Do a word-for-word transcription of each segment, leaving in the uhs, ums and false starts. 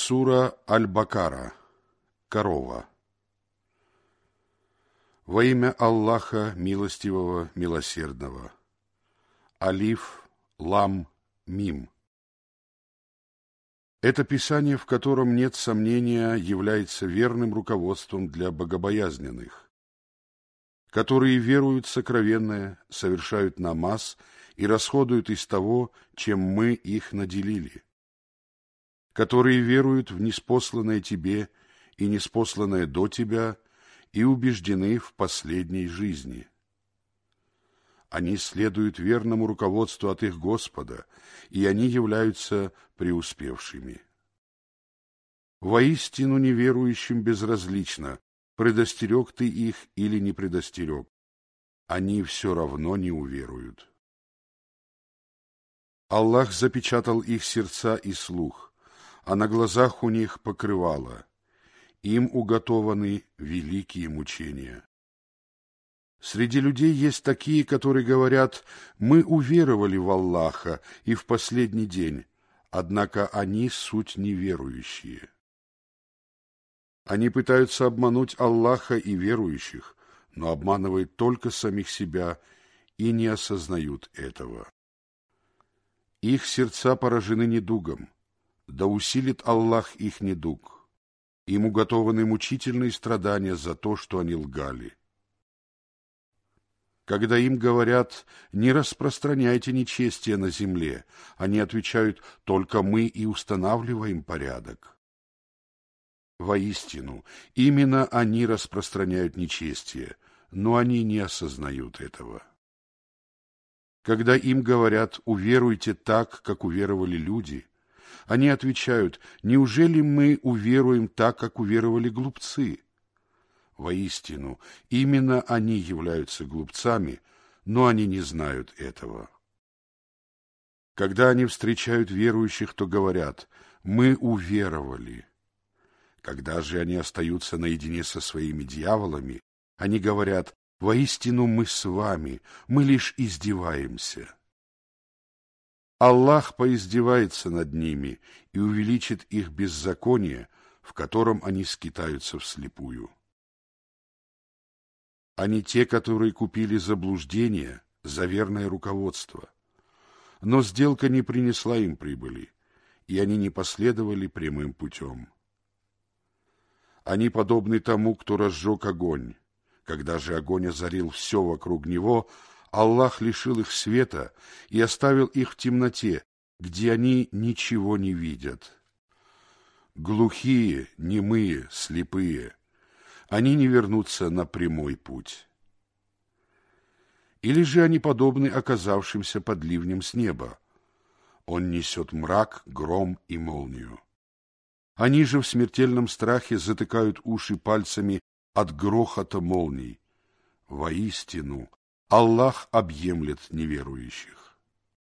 Сура Аль-Бакара. Корова. Во имя Аллаха Милостивого, Милосердного. Алиф, Лам, Мим. Это писание, в котором нет сомнения, является верным руководством для богобоязненных, которые веруют в сокровенное, совершают намаз и расходуют из того, чем мы их наделили, которые веруют в ниспосланное тебе и ниспосланное до тебя и убеждены в последней жизни. Они следуют верному руководству от их Господа, и они являются преуспевшими. Воистину неверующим безразлично, предостерег ты их или не предостерег. Они все равно не уверуют. Аллах запечатал их сердца и слух, а на глазах у них покрывало. Им уготованы великие мучения. Среди людей есть такие, которые говорят: «Мы уверовали в Аллаха и в последний день», однако они суть неверующие. Они пытаются обмануть Аллаха и верующих, но обманывают только самих себя и не осознают этого. Их сердца поражены недугом, да усилит Аллах их недуг. Им уготованы мучительные страдания за то, что они лгали. Когда им говорят: «Не распространяйте нечестие на земле», они отвечают: «Только мы и устанавливаем порядок». Воистину, именно они распространяют нечестие, но они не осознают этого. Когда им говорят: «Уверуйте так, как уверовали люди», они отвечают: «Неужели мы уверуем так, как уверовали глупцы?» Воистину, именно они являются глупцами, но они не знают этого. Когда они встречают верующих, то говорят: «Мы уверовали». Когда же они остаются наедине со своими дьяволами, они говорят: «Воистину мы с вами, мы лишь издеваемся». Аллах поиздевается над ними и увеличит их беззаконие, в котором они скитаются вслепую. Они те, которые купили заблуждение за верное руководство. Но сделка не принесла им прибыли, и они не последовали прямым путем. Они подобны тому, кто разжег огонь. Когда же огонь озарил все вокруг него, Аллах лишил их света и оставил их в темноте, где они ничего не видят. Глухие, немые, слепые, они не вернутся на прямой путь. Или же они подобны оказавшимся под ливнем с неба. Он несет мрак, гром и молнию. Они же в смертельном страхе затыкают уши пальцами от грохота молний. Воистину, Аллах объемлет неверующих.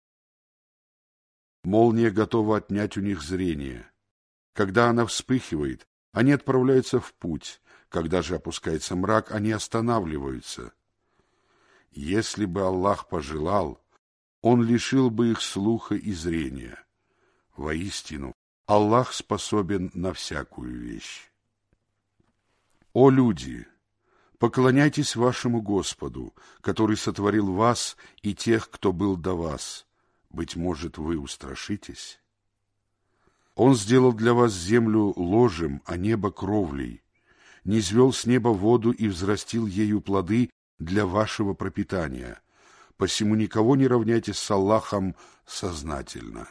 Молния готова отнять у них зрение. Когда она вспыхивает, они отправляются в путь. Когда же опускается мрак, они останавливаются. Если бы Аллах пожелал, Он лишил бы их слуха и зрения. Воистину, Аллах способен на всякую вещь. О люди! Поклоняйтесь вашему Господу, который сотворил вас и тех, кто был до вас. Быть может, вы устрашитесь? Он сделал для вас землю ложем, а небо кровлей, низвел с неба воду и взрастил ею плоды для вашего пропитания. Посему никого не равняйте с Аллахом сознательно.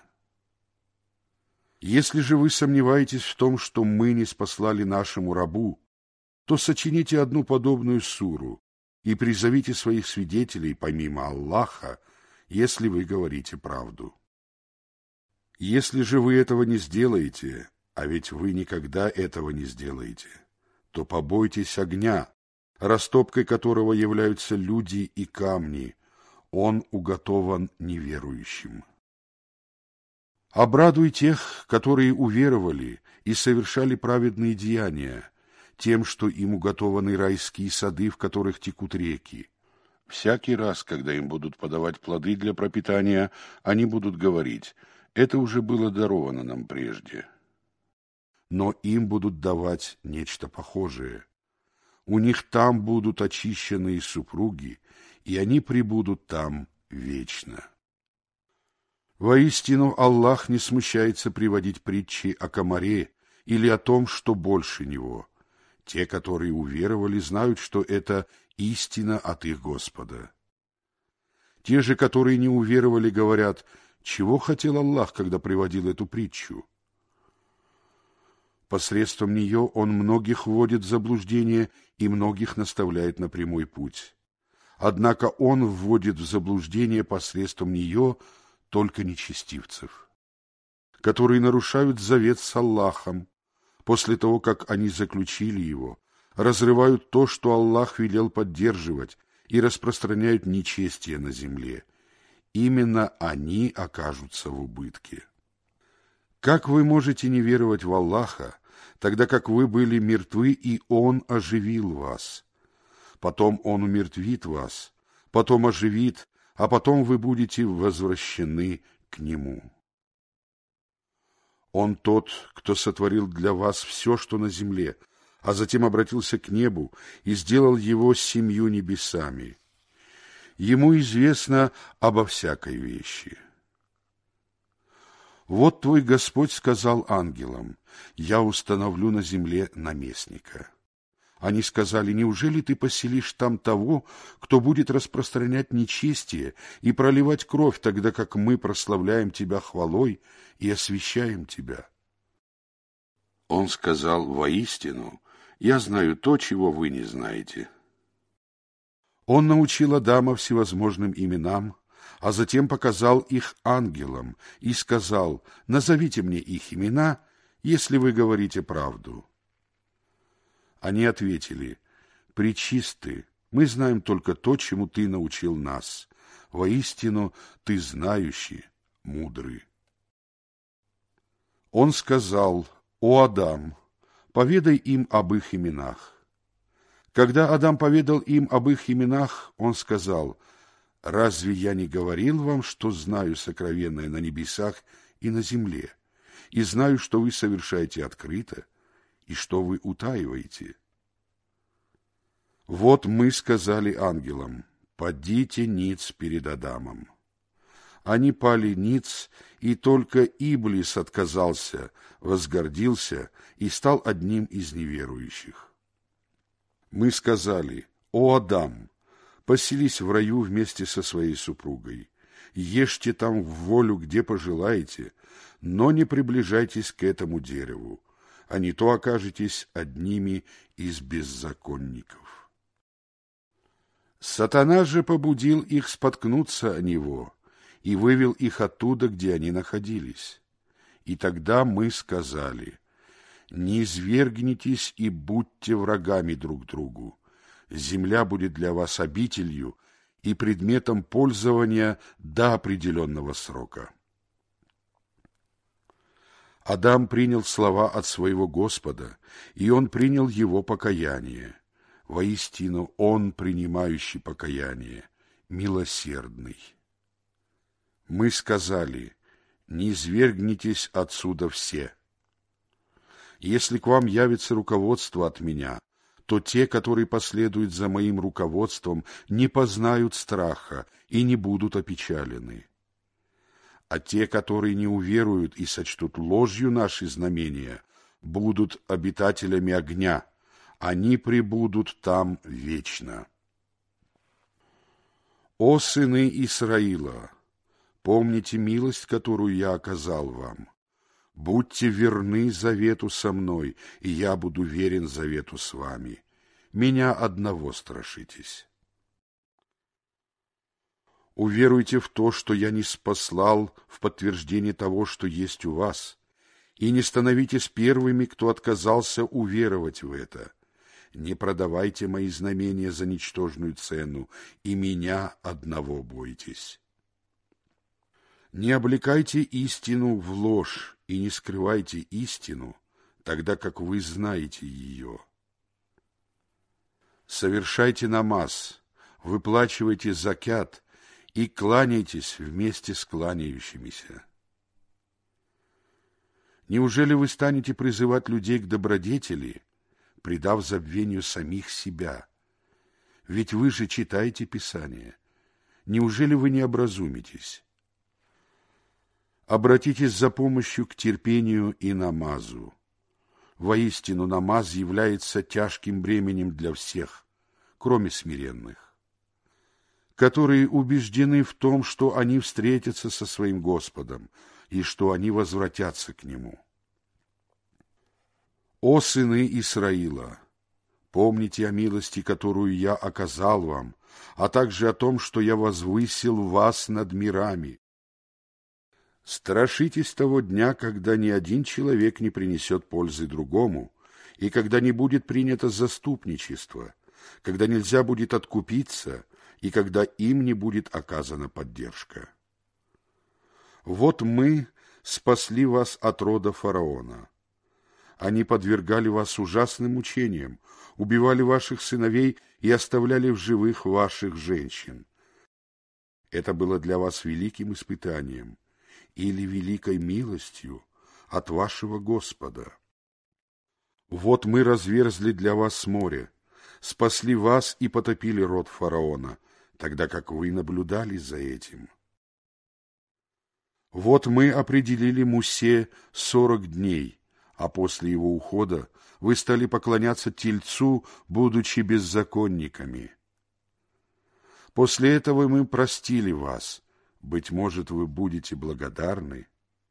Если же вы сомневаетесь в том, что мы ниспослали нашему рабу, то сочините одну подобную суру и призовите своих свидетелей помимо Аллаха, если вы говорите правду. Если же вы этого не сделаете, а ведь вы никогда этого не сделаете, то побойтесь огня, растопкой которого являются люди и камни. Он уготован неверующим. Обрадуй тех, которые уверовали и совершали праведные деяния, тем, что им уготованы райские сады, в которых текут реки. Всякий раз, когда им будут подавать плоды для пропитания, они будут говорить: «Это уже было даровано нам прежде». но им будут давать нечто похожее. У них там будут очищенные супруги, и они пребудут там вечно. Воистину, Аллах не смущается приводить притчи о комаре или о том, что больше него. Те, которые уверовали, знают, что это истина от их Господа. Те же, которые не уверовали, говорят: чего хотел Аллах, когда приводил эту притчу? Посредством нее Он многих вводит в заблуждение и многих наставляет на прямой путь. Однако Он вводит в заблуждение посредством нее только нечестивцев, которые нарушают завет с Аллахом после того, как они заключили его, разрывают то, что Аллах велел поддерживать, и распространяют нечестие на земле. Именно они окажутся в убытке. Как вы можете не веровать в Аллаха, тогда как вы были мертвы, и Он оживил вас? Потом Он умертвит вас, потом оживит, а потом вы будете возвращены к Нему. Он тот, кто сотворил для вас все, что на земле, а затем обратился к небу и сделал его семью небесами. Ему известно обо всякой вещи. Вот твой Господь сказал ангелам: «Я установлю на земле наместника». Они сказали: «Неужели ты поселишь там того, кто будет распространять нечестие и проливать кровь, тогда как мы прославляем тебя хвалой и освящаем тебя?» Он сказал: «Воистину, я знаю то, чего вы не знаете». Он научил Адама всевозможным именам, а затем показал их ангелам и сказал: «Назовите мне их имена, если вы говорите правду». Они ответили: «Пречисты, мы знаем только то, чему ты научил нас. Воистину, ты знающий, мудрый». Он сказал: «О Адам, поведай им об их именах». Когда Адам поведал им об их именах, он сказал: «Разве я не говорил вам, что знаю сокровенное на небесах и на земле, и знаю, что вы совершаете открыто, и что вы утаиваете?» Вот мы сказали ангелам: «Падите ниц перед Адамом». Они пали ниц, и только Иблис отказался, возгордился и стал одним из неверующих. Мы сказали: «О Адам, поселись в раю вместе со своей супругой, ешьте там в волю, где пожелаете, но не приближайтесь к этому дереву, а не то окажетесь одними из беззаконников». Сатана же побудил их споткнуться о него и вывел их оттуда, где они находились. И тогда мы сказали: «Не извергнитесь и будьте врагами друг другу. Земля будет для вас обителью и предметом пользования до определенного срока». Адам принял слова от своего Господа, и он принял его покаяние. Воистину, он, принимающий покаяние, милосердный. Мы сказали: «Не извергнитесь отсюда все». Если к вам явится руководство от меня, то те, которые последуют за моим руководством, не познают страха и не будут опечалены. А те, которые не уверуют и сочтут ложью наши знамения, будут обитателями огня, они пребудут там вечно. О сыны Исраила, помните милость, которую я оказал вам. Будьте верны завету со мной, и я буду верен завету с вами. Меня одного страшитесь. Уверуйте в то, что я ниспослал в подтверждение того, что есть у вас, и не становитесь первыми, кто отказался уверовать в это. Не продавайте мои знамения за ничтожную цену, и меня одного бойтесь. Не облекайте истину в ложь и не скрывайте истину, тогда как вы знаете ее. Совершайте намаз, выплачивайте закят и кланяйтесь вместе с кланяющимися. Неужели вы станете призывать людей к добродетели, предав забвению самих себя? Ведь вы же читаете Писание. Неужели вы не образумитесь? Обратитесь за помощью к терпению и намазу. Воистину, намаз является тяжким бременем для всех, кроме смиренных, которые убеждены в том, что они встретятся со своим Господом и что они возвратятся к Нему. О сыны Исраила! Помните о милости, которую я оказал вам, а также о том, что я возвысил вас над мирами. Страшитесь того дня, когда ни один человек не принесет пользы другому, и когда не будет принято заступничество, когда нельзя будет откупиться, и когда им не будет оказана поддержка. Вот мы спасли вас от рода фараона. Они подвергали вас ужасным мучениям, убивали ваших сыновей и оставляли в живых ваших женщин. Это было для вас великим испытанием или великой милостью от вашего Господа. Вот мы разверзли для вас море, спасли вас и потопили род фараона, тогда как вы наблюдали за этим. Вот мы определили Мусе сорок дней, а после его ухода вы стали поклоняться Тельцу, будучи беззаконниками. После этого мы простили вас. Быть может, вы будете благодарны.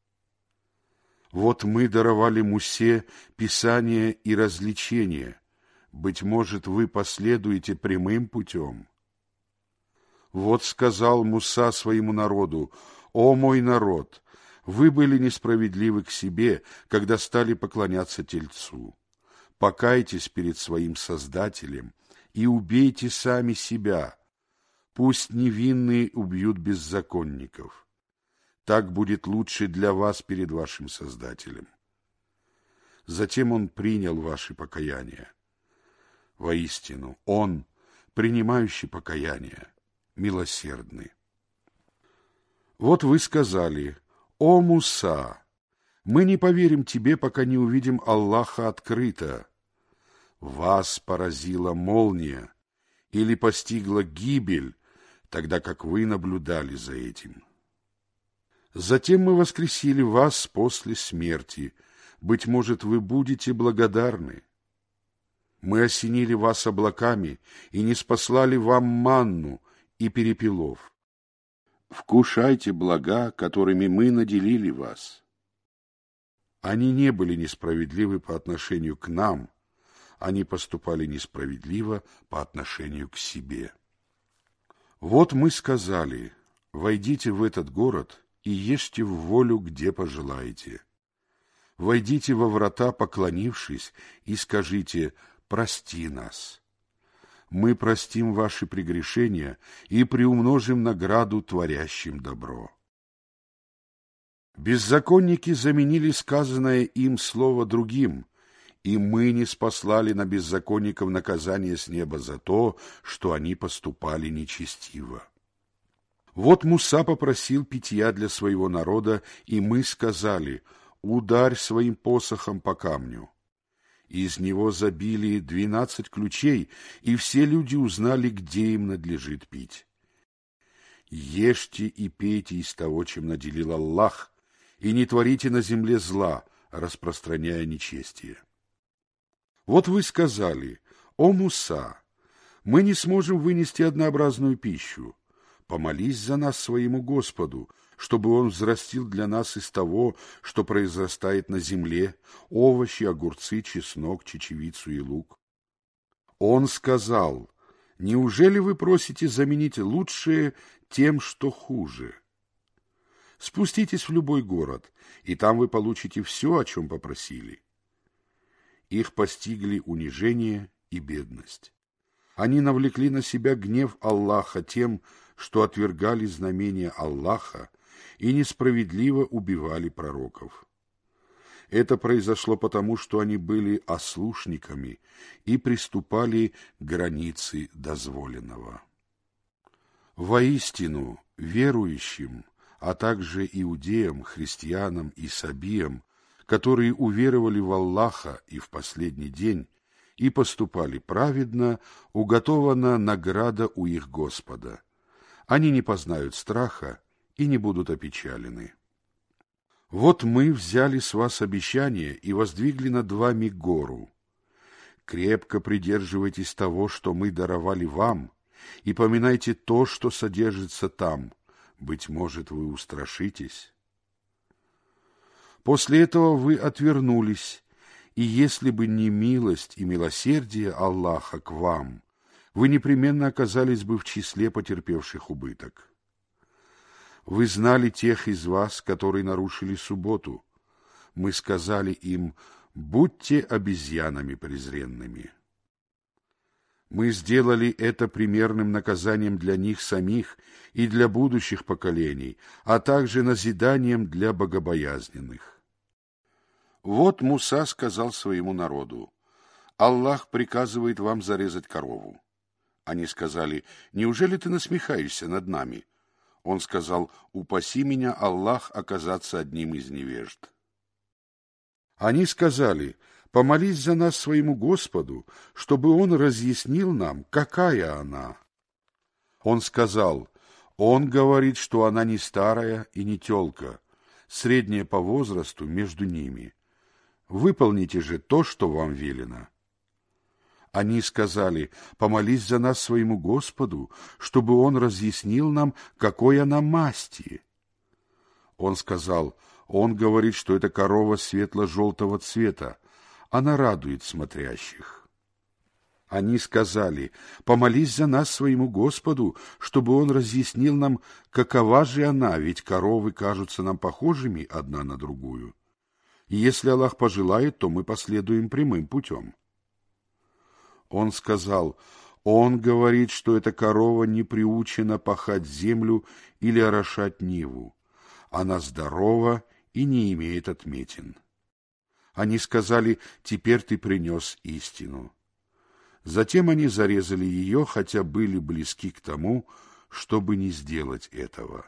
Вот мы даровали Мусе Писание и развлечения. Быть может, вы последуете прямым путем. Вот сказал Муса своему народу: «О мой народ! Вы были несправедливы к себе, когда стали поклоняться Тельцу. Покайтесь перед своим Создателем и убейте сами себя. Пусть невинные убьют беззаконников. Так будет лучше для вас перед вашим Создателем». Затем он принял ваши покаяния. Воистину, он, принимающий покаяние, милосердный. Вот вы сказали: «О Муса, мы не поверим тебе, пока не увидим Аллаха открыто». Вас поразила молния или постигла гибель, тогда как вы наблюдали за этим. Затем мы воскресили вас после смерти. Быть может, вы будете благодарны. Мы осенили вас облаками и не спаслали вам манну и перепелов. Вкушайте блага, которыми мы наделили вас. Они не были несправедливы по отношению к нам, они поступали несправедливо по отношению к себе. Вот мы сказали: войдите в этот город и ешьте в волю, где пожелаете. Войдите во врата, поклонившись, и скажите: прости нас. Мы простим ваши прегрешения и приумножим награду творящим добро. Беззаконники заменили сказанное им слово другим, и мы не спаслали на беззаконников наказание с неба за то, что они поступали нечестиво. Вот Муса попросил питья для своего народа, и мы сказали: ударь своим посохом по камню. Из него забили двенадцать ключей, и все люди узнали, где им надлежит пить. Ешьте и пейте из того, чем наделил Аллах, и не творите на земле зла, распространяя нечестие. Вот вы сказали: «О Муса, мы не сможем вынести однообразную пищу. Помолись за нас своему Господу, чтобы Он взрастил для нас из того, что произрастает на земле, овощи, огурцы, чеснок, чечевицу и лук». Он сказал: «Неужели вы просите заменить лучшее тем, что хуже? Спуститесь в любой город, и там вы получите все, о чем попросили». Их постигли унижение и бедность. Они навлекли на себя гнев Аллаха тем, что отвергали знамения Аллаха и несправедливо убивали пророков. Это произошло потому, что они были ослушниками и приступали к границе дозволенного. Воистину, верующим, а также иудеям, христианам и сабиям, которые уверовали в Аллаха и в последний день, и поступали праведно, уготована награда у их Господа. Они не познают страха и не будут опечалены. Вот мы взяли с вас обещание и воздвигли над вами гору. Крепко придерживайтесь того, что мы даровали вам, и поминайте то, что содержится там. Быть может, вы устрашитесь. После этого вы отвернулись, и если бы не милость и милосердие Аллаха к вам, вы непременно оказались бы в числе потерпевших убыток. Вы знали тех из вас, которые нарушили субботу. Мы сказали им: будьте обезьянами презренными. Мы сделали это примерным наказанием для них самих и для будущих поколений, а также назиданием для богобоязненных. Вот Муса сказал своему народу: Аллах приказывает вам зарезать корову. Они сказали: неужели ты насмехаешься над нами? Он сказал: упаси меня, Аллах, оказаться одним из невежд. Они сказали: помолись за нас своему Господу, чтобы Он разъяснил нам, какая она. Он сказал: Он говорит, что она не старая и не тёлка, средняя по возрасту между ними. Выполните же то, что вам велено. Они сказали: помолись за нас своему Господу, чтобы Он разъяснил нам, какой она масти. Он сказал: Он говорит, что это корова светло-желтого цвета, она радует смотрящих. Они сказали: помолись за нас своему Господу, чтобы Он разъяснил нам, какова же она, ведь коровы кажутся нам похожими одна на другую. И если Аллах пожелает, то мы последуем прямым путем. Он сказал: Он говорит, что эта корова не приучена пахать землю или орошать ниву. Она здорова и не имеет отметин. Они сказали: теперь ты принес истину. Затем они зарезали ее, хотя были близки к тому, чтобы не сделать этого.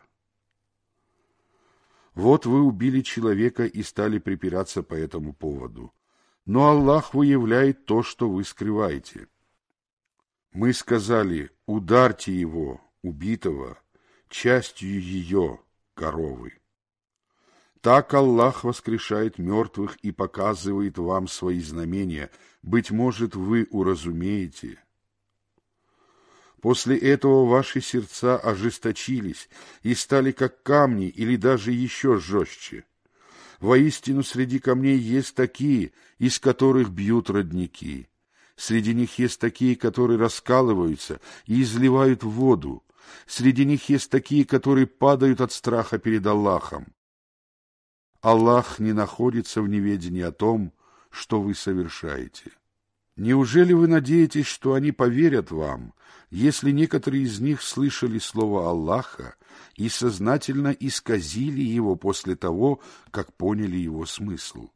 Вот вы убили человека и стали припираться по этому поводу. Но Аллах выявляет то, что вы скрываете. Мы сказали: ударьте его, убитого, частью ее, коровы. Так Аллах воскрешает мертвых и показывает вам свои знамения. Быть может, вы уразумеете. После этого ваши сердца ожесточились и стали как камни или даже еще жестче. Воистину, среди камней есть такие, из которых бьют родники. Среди них есть такие, которые раскалываются и изливают воду. Среди них есть такие, которые падают от страха перед Аллахом. Аллах не находится в неведении о том, что вы совершаете. Неужели вы надеетесь, что они поверят вам, если некоторые из них слышали слово Аллаха и сознательно исказили его после того, как поняли его смысл?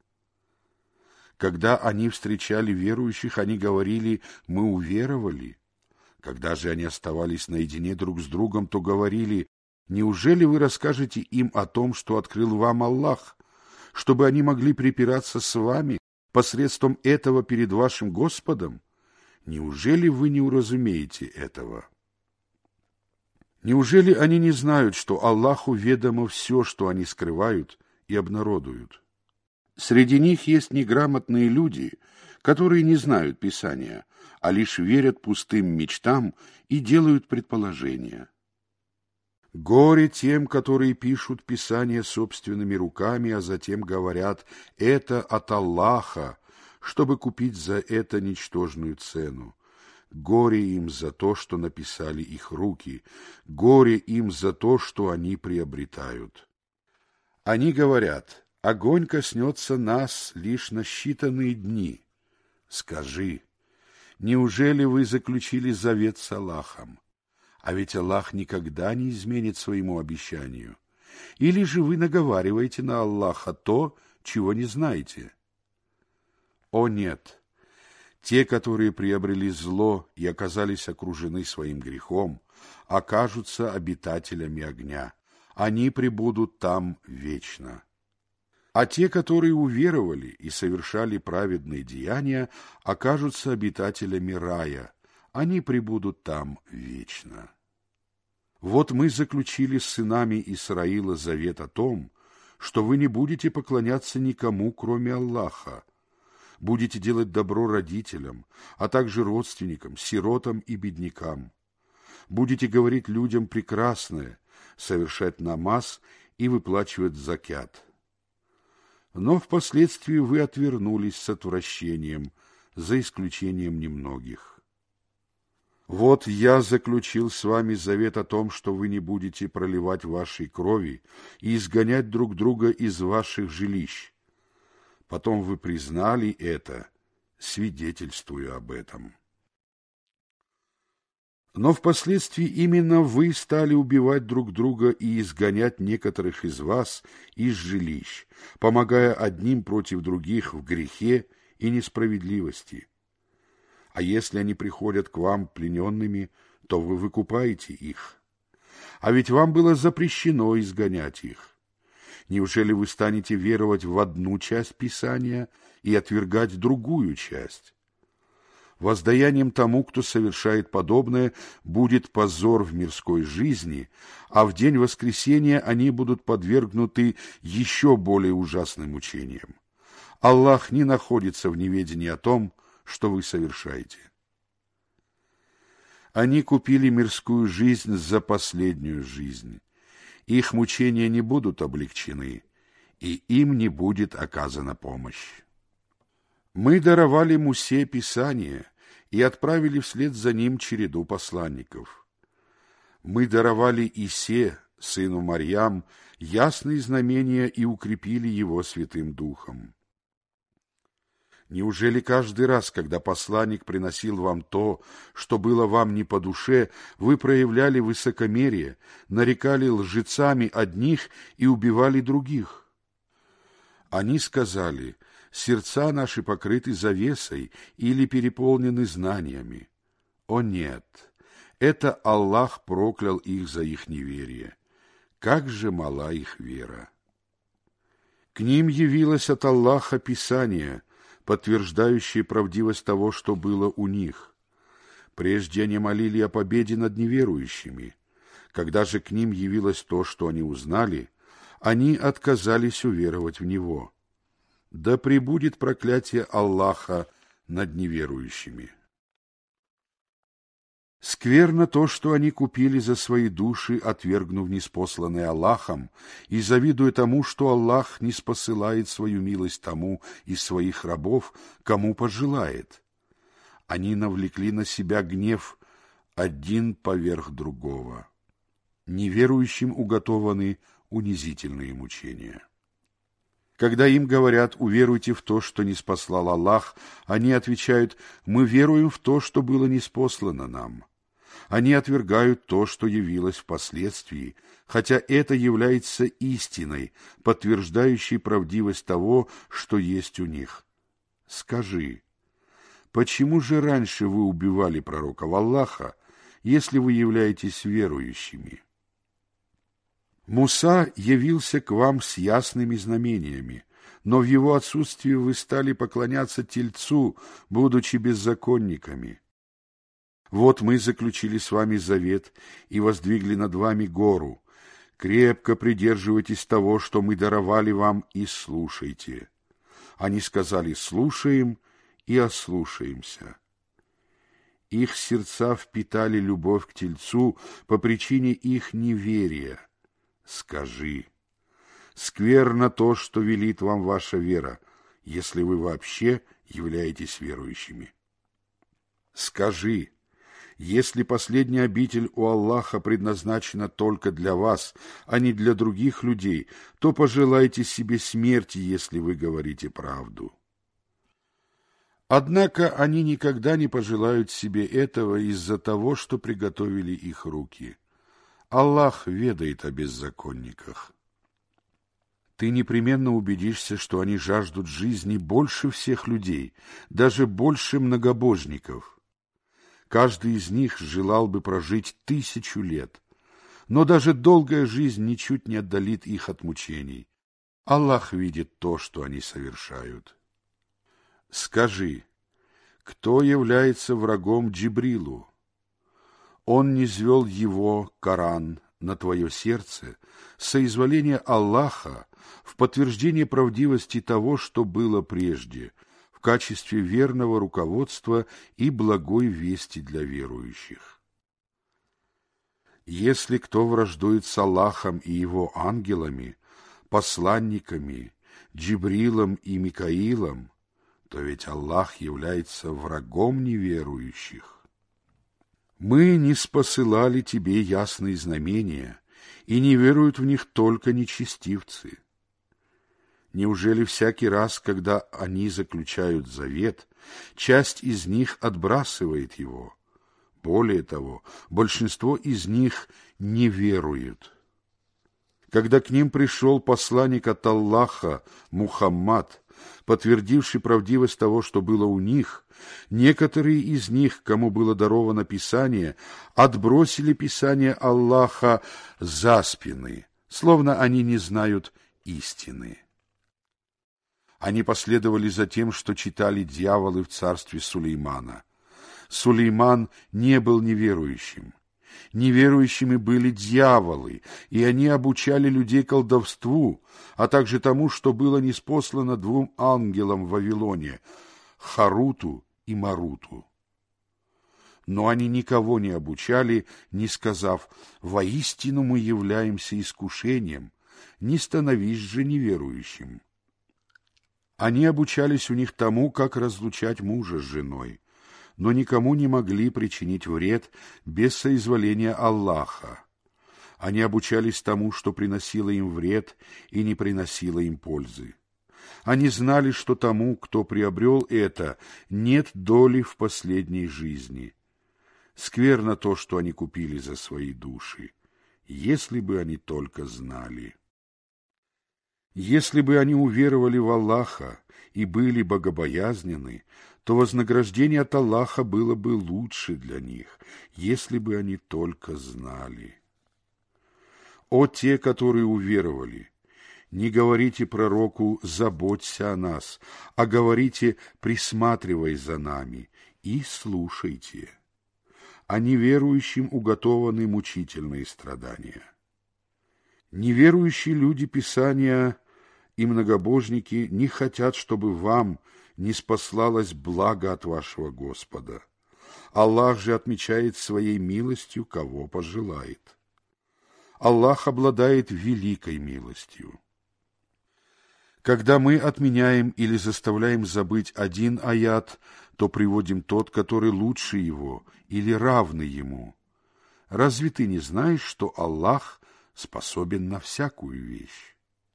Когда они встречали верующих, они говорили: «Мы уверовали». Когда же они оставались наедине друг с другом, то говорили: «Неужели вы расскажете им о том, что открыл вам Аллах, чтобы они могли припираться с вами посредством этого перед вашим Господом? Неужели вы не уразумеете этого?» Неужели они не знают, что Аллаху ведомо все, что они скрывают и обнародуют? Среди них есть неграмотные люди, которые не знают Писания, а лишь верят пустым мечтам и делают предположения. Горе тем, которые пишут Писание собственными руками, а затем говорят: «Это от Аллаха», чтобы купить за это ничтожную цену. Горе им за то, что написали их руки, горе им за то, что они приобретают. Они говорят: огонь коснется нас лишь на считанные дни. Скажи: неужели вы заключили завет с Аллахом? А ведь Аллах никогда не изменит своему обещанию. Или же вы наговариваете на Аллаха то, чего не знаете? О нет! Те, которые приобрели зло и оказались окружены своим грехом, окажутся обитателями огня. Они пребудут там вечно. А те, которые уверовали и совершали праведные деяния, окажутся обитателями рая, они пребудут там вечно. Вот мы заключили с сынами Исраила завет о том, что вы не будете поклоняться никому, кроме Аллаха, будете делать добро родителям, а также родственникам, сиротам и беднякам, будете говорить людям прекрасное, совершать намаз и выплачивать закят. Но впоследствии вы отвернулись с отвращением, за исключением немногих. Вот я заключил с вами завет о том, что вы не будете проливать вашей крови и изгонять друг друга из ваших жилищ. Потом вы признали это, свидетельствуя об этом. Но впоследствии именно вы стали убивать друг друга и изгонять некоторых из вас из жилищ, помогая одним против других в грехе и несправедливости. А если они приходят к вам плененными, то вы выкупаете их. А ведь вам было запрещено изгонять их. Неужели вы станете веровать в одну часть Писания и отвергать другую часть? Воздаянием тому, кто совершает подобное, будет позор в мирской жизни, а в день воскресения они будут подвергнуты еще более ужасным мучениям. Аллах не находится в неведении о том, что вы совершаете. Они купили мирскую жизнь за последнюю жизнь. Их мучения не будут облегчены, и им не будет оказана помощь. Мы даровали Мусе Писание и отправили вслед за ним череду посланников. Мы даровали Исе, сыну Марьям, ясные знамения и укрепили его Святым Духом. Неужели каждый раз, когда посланник приносил вам то, что было вам не по душе, вы проявляли высокомерие, нарекали лжецами одних и убивали других? Они сказали: сердца наши покрыты завесой или переполнены знаниями. О нет! Это Аллах проклял их за их неверие. Как же мала их вера! К ним явилось от Аллаха Писание, подтверждающее правдивость того, что было у них. Прежде они молили о победе над неверующими. Когда же к ним явилось то, что они узнали, они отказались уверовать в него. Да пребудет проклятие Аллаха над неверующими. Скверно то, что они купили за свои души, отвергнув ниспосланное Аллахом, и завидуя тому, что Аллах не спосылает свою милость тому из своих рабов, кому пожелает. Они навлекли на себя гнев один поверх другого. Неверующим уготованы унизительные мучения. Когда им говорят: уверуйте в то, что ниспослал Аллах, они отвечают: мы веруем в то, что было ниспослано нам. Они отвергают то, что явилось впоследствии, хотя это является истиной, подтверждающей правдивость того, что есть у них. Скажи, почему же раньше вы убивали пророков Аллаха, если вы являетесь верующими? Муса явился к вам с ясными знамениями, но в его отсутствии вы стали поклоняться тельцу, будучи беззаконниками. Вот мы заключили с вами завет и воздвигли над вами гору. Крепко придерживайтесь того, что мы даровали вам, и слушайте. Они сказали: слушаем и ослушаемся. Их сердца впитали любовь к тельцу по причине их неверия. Скажи: скверно то, что велит вам ваша вера, если вы вообще являетесь верующими. Скажи: если последняя обитель у Аллаха предназначена только для вас, а не для других людей, то пожелайте себе смерти, если вы говорите правду. Однако они никогда не пожелают себе этого из-за того, что приготовили их руки. Аллах ведает о беззаконниках. Ты непременно убедишься, что они жаждут жизни больше всех людей, даже больше многобожников. Каждый из них желал бы прожить тысячу лет, но даже долгая жизнь ничуть не отдалит их от мучений. Аллах видит то, что они совершают. Скажи, кто является врагом Джибрилу? Он низвел его, Коран, на твое сердце, соизволение Аллаха в подтверждение правдивости того, что было прежде, в качестве верного руководства и благой вести для верующих. Если кто враждует с Аллахом и его ангелами, посланниками, Джибрилом и Микаилом, то ведь Аллах является врагом неверующих. Мы не спосылали тебе ясные знамения, и не веруют в них только нечестивцы. Неужели всякий раз, когда они заключают завет, часть из них отбрасывает его? Более того, большинство из них не веруют. Когда к ним пришел посланник от Аллаха, Мухаммад, подтвердивший правдивость того, что было у них, некоторые из них, кому было даровано Писание, отбросили Писание Аллаха за спины, словно они не знают истины. Они последовали за тем, что читали дьяволы в царстве Сулеймана. Сулейман не был неверующим. Неверующими были дьяволы, и они обучали людей колдовству, а также тому, что было ниспослано двум ангелам в Вавилоне — Харуту и Маруту. Но они никого не обучали, не сказав: «Воистину мы являемся искушением, не становись же неверующим». Они обучались у них тому, как разлучать мужа с женой, но никому не могли причинить вред без соизволения Аллаха. Они обучались тому, что приносило им вред и не приносило им пользы. Они знали, что тому, кто приобрел это, нет доли в последней жизни. Скверно то, что они купили за свои души, если бы они только знали. Если бы они уверовали в Аллаха и были богобоязненны, то вознаграждение от Аллаха было бы лучше для них, если бы они только знали. О те, которые уверовали! Не говорите пророку «заботься о нас», а говорите «присматривай за нами» и слушайте. А неверующим уготованы мучительные страдания. Неверующие люди Писания и многобожники не хотят, чтобы вам ниспослалось благо от вашего Господа. Аллах же отмечает своей милостью, кого пожелает. Аллах обладает великой милостью. Когда мы отменяем или заставляем забыть один аят, то приводим тот, который лучше его или равный ему. Разве ты не знаешь, что Аллах способен на всякую вещь?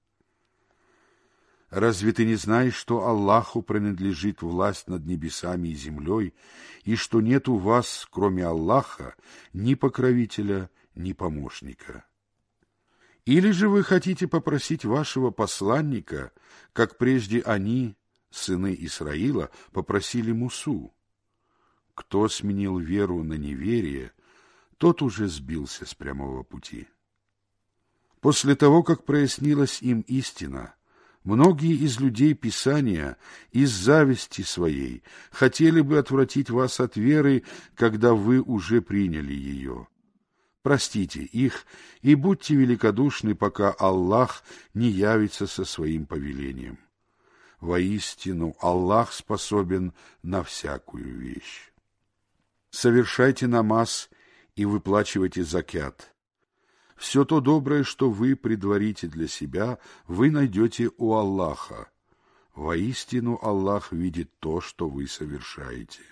Разве ты не знаешь, что Аллаху принадлежит власть над небесами и землей, и что нет у вас, кроме Аллаха, ни покровителя, ни помощника? Или же вы хотите попросить вашего посланника, как прежде они, сыны Исраила, попросили Мусу? Кто сменил веру на неверие, тот уже сбился с прямого пути. После того, как прояснилась им истина, многие из людей Писания из зависти своей хотели бы отвратить вас от веры, когда вы уже приняли ее. Простите их и будьте великодушны, пока Аллах не явится со своим повелением. Воистину, Аллах способен на всякую вещь. Совершайте намаз и выплачивайте закят. Все то доброе, что вы предварите для себя, вы найдете у Аллаха. Воистину, Аллах видит то, что вы совершаете.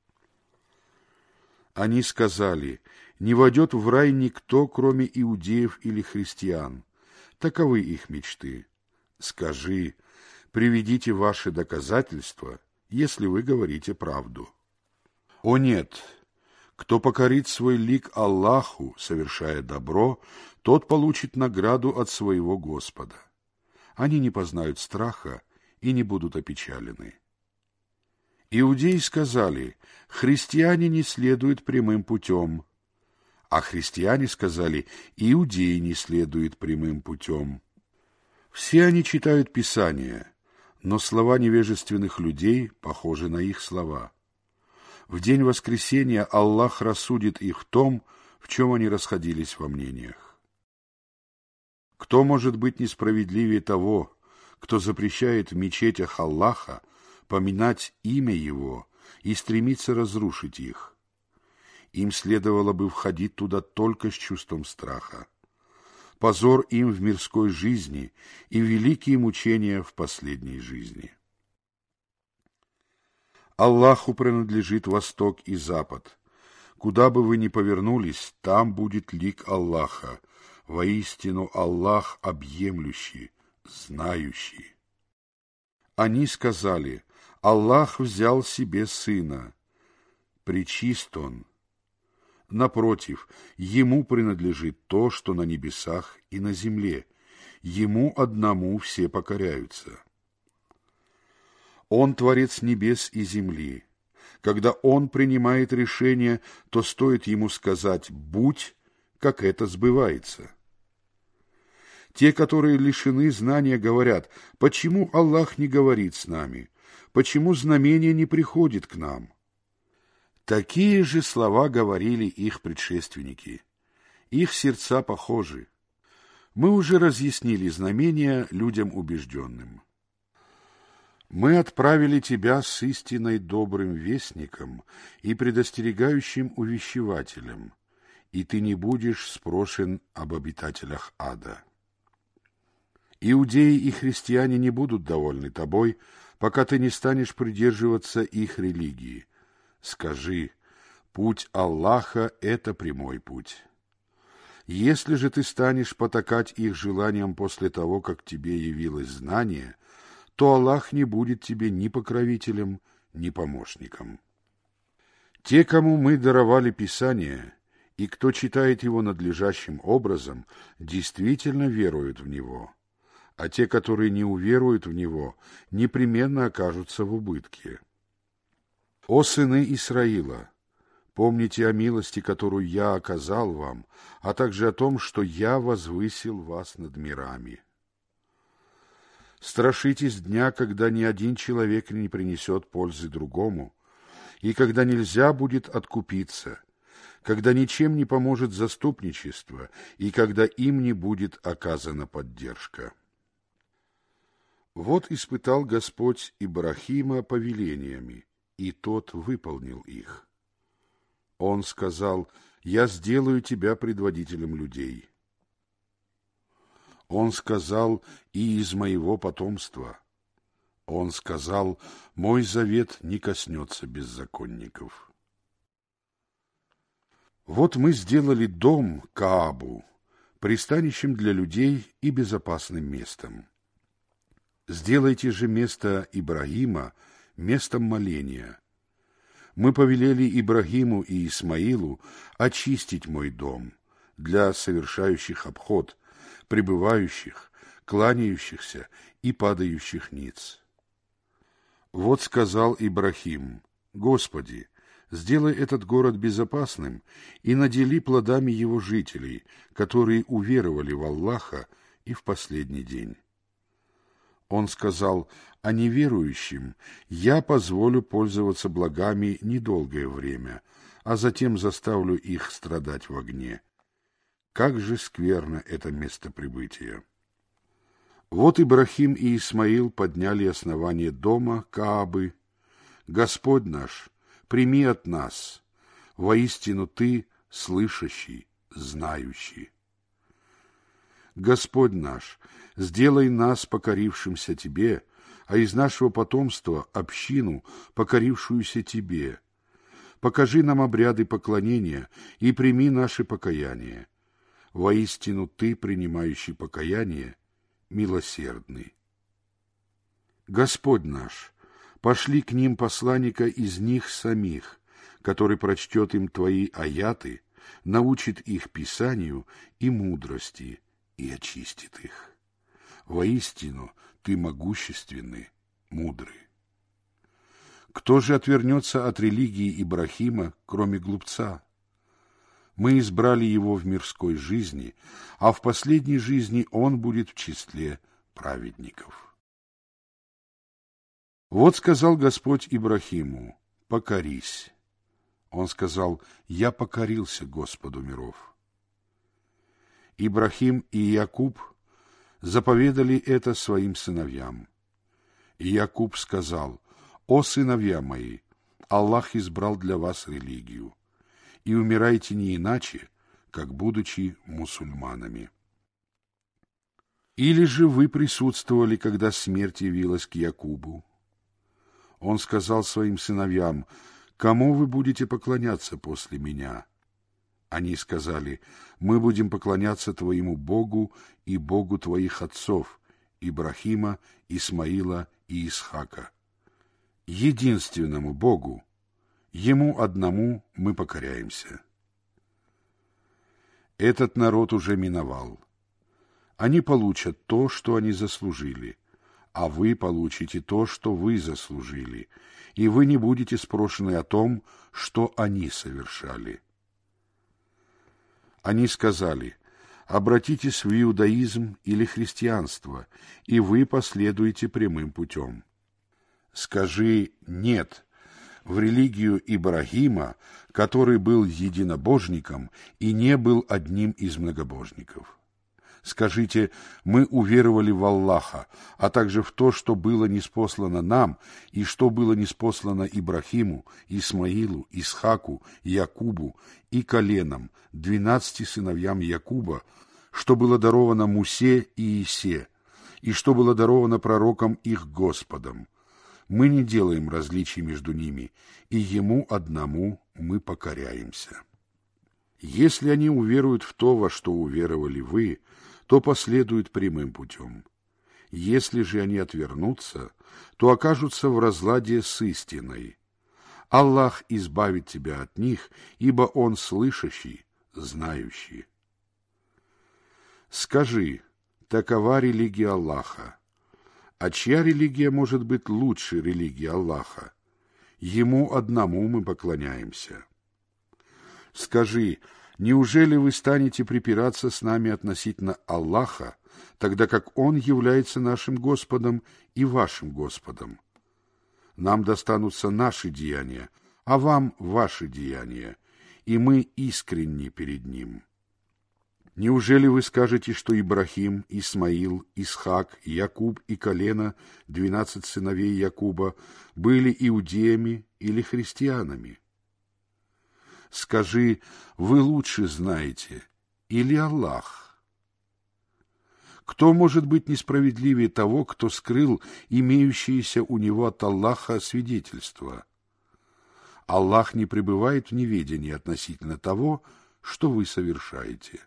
Они сказали: не войдет в рай никто, кроме иудеев или христиан. Таковы их мечты. Скажи: приведите ваши доказательства, если вы говорите правду. О нет! Кто покорит свой лик Аллаху, совершая добро, тот получит награду от своего Господа. Они не познают страха и не будут опечалены. Иудеи сказали: христиане не следуют прямым путем. А христиане сказали: иудеи не следуют прямым путем. Все они читают Писание, но слова невежественных людей похожи на их слова. В день воскресения Аллах рассудит их в том, в чем они расходились во мнениях. Кто может быть несправедливее того, кто запрещает в мечетях Аллаха поминать имя Его и стремится разрушить их? Им следовало бы входить туда только с чувством страха. Позор им в мирской жизни и великие мучения в последней жизни. Аллаху принадлежит восток и запад. Куда бы вы ни повернулись, там будет лик Аллаха. Воистину Аллах объемлющий, знающий. Они сказали: Аллах взял себе сына. Пречист он. Напротив, ему принадлежит то, что на небесах и на земле. Ему одному все покоряются. Он творец небес и земли. Когда он принимает решение, то стоит ему сказать «будь», как это сбывается. Те, которые лишены знания, говорят: почему Аллах не говорит с нами? Почему знамение не приходит к нам? Такие же слова говорили их предшественники. Их сердца похожи. Мы уже разъяснили знамения людям убежденным. Мы отправили тебя с истинной добрым вестником и предостерегающим увещевателем, и ты не будешь спрошен об обитателях ада. Иудеи и христиане не будут довольны тобой, пока ты не станешь придерживаться их религии. Скажи: путь Аллаха — это прямой путь. Если же ты станешь потакать их желаниям после того, как тебе явилось знание, то Аллах не будет тебе ни покровителем, ни помощником. Те, кому мы даровали Писание, и кто читает его надлежащим образом, действительно веруют в него, а те, которые не уверуют в него, непременно окажутся в убытке. О сыны Исраила! Помните о милости, которую я оказал вам, а также о том, что я возвысил вас над мирами. Страшитесь дня, когда ни один человек не принесет пользы другому, и когда нельзя будет откупиться, когда ничем не поможет заступничество, и когда им не будет оказана поддержка. Вот испытал Господь Ибрахима повелениями, и тот выполнил их. Он сказал: «Я сделаю тебя предводителем людей». Он сказал: «И из моего потомства». Он сказал: «Мой завет не коснется беззаконников». Вот мы сделали дом Каабу пристанищем для людей и безопасным местом. Сделайте же место Ибрагима местом моления. Мы повелели Ибрагиму и Исмаилу очистить мой дом для совершающих обход, пребывающих, кланяющихся и падающих ниц. Вот сказал Ибрахим: «Господи, сделай этот город безопасным и надели плодами его жителей, которые уверовали в Аллаха и в последний день». Он сказал: «А неверующим я позволю пользоваться благами недолгое время, а затем заставлю их страдать в огне. Как же скверно это место прибытия!» Вот Ибрахим и Исмаил подняли основание дома Каабы. «Господь наш, прими от нас, воистину Ты слышащий, знающий. Господь наш, сделай нас покорившимся Тебе, а из нашего потомства общину, покорившуюся Тебе. Покажи нам обряды поклонения и прими наше покаяние. Воистину Ты, принимающий покаяние, милосердный. Господь наш, пошли к ним посланника из них самих, который прочтет им Твои аяты, научит их писанию и мудрости и очистит их. Воистину Ты могущественный, мудрый. Кто же отвернется от религии Ибрахима, кроме глупца? Мы избрали его в мирской жизни, а в последней жизни он будет в числе праведников. Вот сказал Господь Ибрахиму: покорись. Он сказал: я покорился Господу миров. Ибрахим и Якуб заповедали это своим сыновьям. И Якуб сказал: о сыновья мои, Аллах избрал для вас религию, и умирайте не иначе, как будучи мусульманами. Или же вы присутствовали, когда смерть явилась к Якубу? Он сказал своим сыновьям: кому вы будете поклоняться после меня? Они сказали: мы будем поклоняться твоему Богу и Богу твоих отцов, Ибрахима, Исмаила и Исхака, единственному Богу, Ему одному мы покоряемся. Этот народ уже миновал. Они получат то, что они заслужили, а вы получите то, что вы заслужили, и вы не будете спрошены о том, что они совершали. Они сказали: обратитесь в иудаизм или христианство, и вы последуете прямым путем. Скажи «нет» в религию Ибрахима, который был единобожником и не был одним из многобожников. Скажите: мы уверовали в Аллаха, а также в то, что было ниспослано нам, и что было ниспослано Ибрахиму, Исмаилу, Исхаку, Якубу и коленам, двенадцати сыновьям Якуба, что было даровано Мусе и Исе, и что было даровано пророкам их Господом. Мы не делаем различий между ними, и Ему одному мы покоряемся. Если они уверуют в то, во что уверовали вы, то последуют прямым путем. Если же они отвернутся, то окажутся в разладе с истиной. Аллах избавит тебя от них, ибо Он слышащий, знающий. Скажи: такова религия Аллаха. А чья религия может быть лучше религии Аллаха? Ему одному мы поклоняемся. Скажи: неужели вы станете припираться с нами относительно Аллаха, тогда как Он является нашим Господом и вашим Господом? Нам достанутся наши деяния, а вам ваши деяния, и мы искренни перед Ним. Неужели вы скажете, что Ибрахим, Исмаил, Исхак, Якуб и колено, двенадцать сыновей Якуба, были иудеями или христианами? Скажи: вы лучше знаете, или Аллах? Кто может быть несправедливее того, кто скрыл имеющиеся у него от Аллаха свидетельства? Аллах не пребывает в неведении относительно того, что вы совершаете.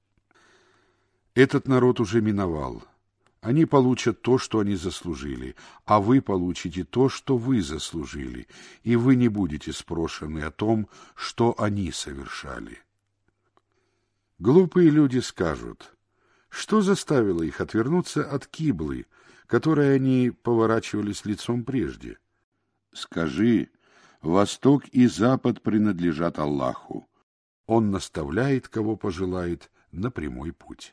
Этот народ уже миновал. Они получат то, что они заслужили, а вы получите то, что вы заслужили, и вы не будете спрошены о том, что они совершали. Глупые люди скажут: что заставило их отвернуться от киблы, которой они поворачивались лицом прежде? Скажи: восток и запад принадлежат Аллаху. Он наставляет, кого пожелает, на прямой путь.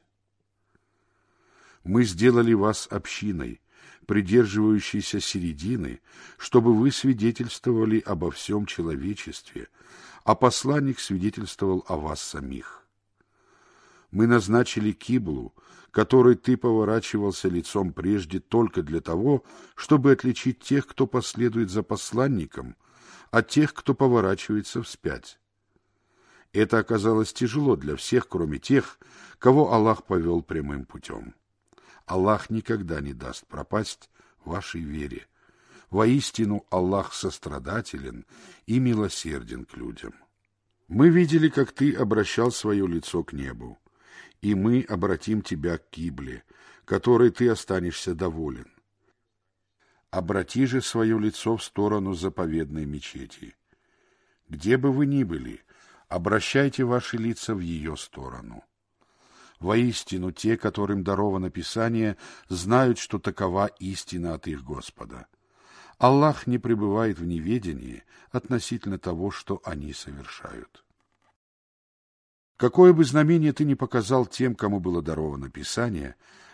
Мы сделали вас общиной, придерживающейся середины, чтобы вы свидетельствовали обо всем человечестве, а посланник свидетельствовал о вас самих. Мы назначили киблу, которой ты поворачивался лицом прежде, только для того, чтобы отличить тех, кто последует за посланником, от тех, кто поворачивается вспять. Это оказалось тяжело для всех, кроме тех, кого Аллах повел прямым путем. Аллах никогда не даст пропасть вашей вере. Воистину, Аллах сострадателен и милосерден к людям. Мы видели, как ты обращал свое лицо к небу, и мы обратим тебя к кибле, которой ты останешься доволен. Обрати же свое лицо в сторону заповедной мечети. Где бы вы ни были, обращайте ваши лица в ее сторону. Воистину, те, которым даровано Писание, знают, что такова истина от их Господа. Аллах не пребывает в неведении относительно того, что они совершают. Какое бы знамение ты ни показал тем, кому было даровано Писание,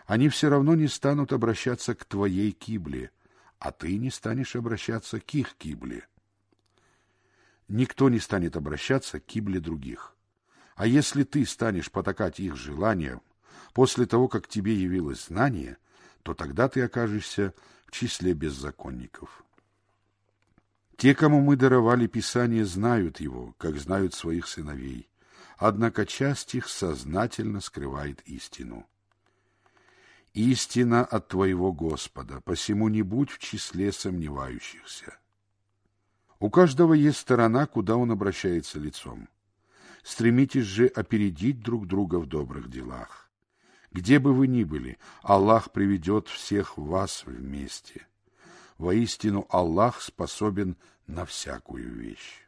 они все равно не станут обращаться к твоей кибле, а ты не станешь обращаться к их кибле. Никто не станет обращаться к кибле других. А если ты станешь потакать их желаниям после того, как тебе явилось знание, то тогда ты окажешься в числе беззаконников. Те, кому мы даровали Писание, знают его, как знают своих сыновей, однако часть их сознательно скрывает истину. Истина от твоего Господа, посему не будь в числе сомневающихся. У каждого есть сторона, куда он обращается лицом. Стремитесь же опередить друг друга в добрых делах. Где бы вы ни были, Аллах приведет всех вас вместе. Воистину, Аллах способен на всякую вещь.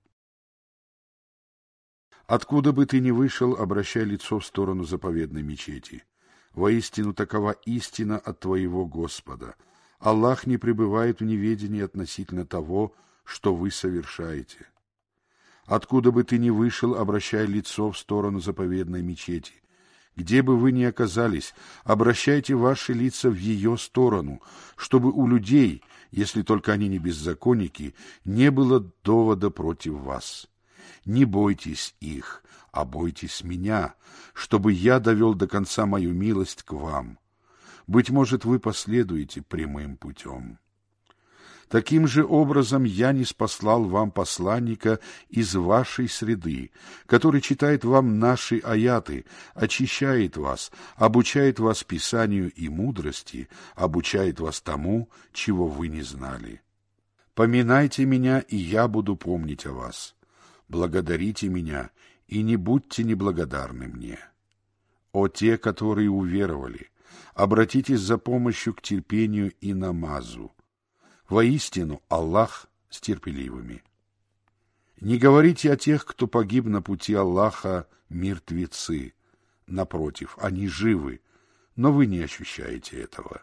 Откуда бы ты ни вышел, обращай лицо в сторону заповедной мечети. Воистину, такова истина от твоего Господа. Аллах не пребывает в неведении относительно того, что вы совершаете. Откуда бы ты ни вышел, обращай лицо в сторону заповедной мечети. Где бы вы ни оказались, обращайте ваши лица в ее сторону, чтобы у людей, если только они не беззаконники, не было довода против вас. Не бойтесь их, а бойтесь меня, чтобы я довел до конца мою милость к вам. Быть может, вы последуете прямым путем. Таким же образом я ниспослал вам посланника из вашей среды, который читает вам наши аяты, очищает вас, обучает вас писанию и мудрости, обучает вас тому, чего вы не знали. Поминайте меня, и я буду помнить о вас. Благодарите меня, и не будьте неблагодарны мне. О те, которые уверовали, обратитесь за помощью к терпению и намазу. Воистину, Аллах с терпеливыми. Не говорите о тех, кто погиб на пути Аллаха, мертвецы. Напротив, они живы, но вы не ощущаете этого.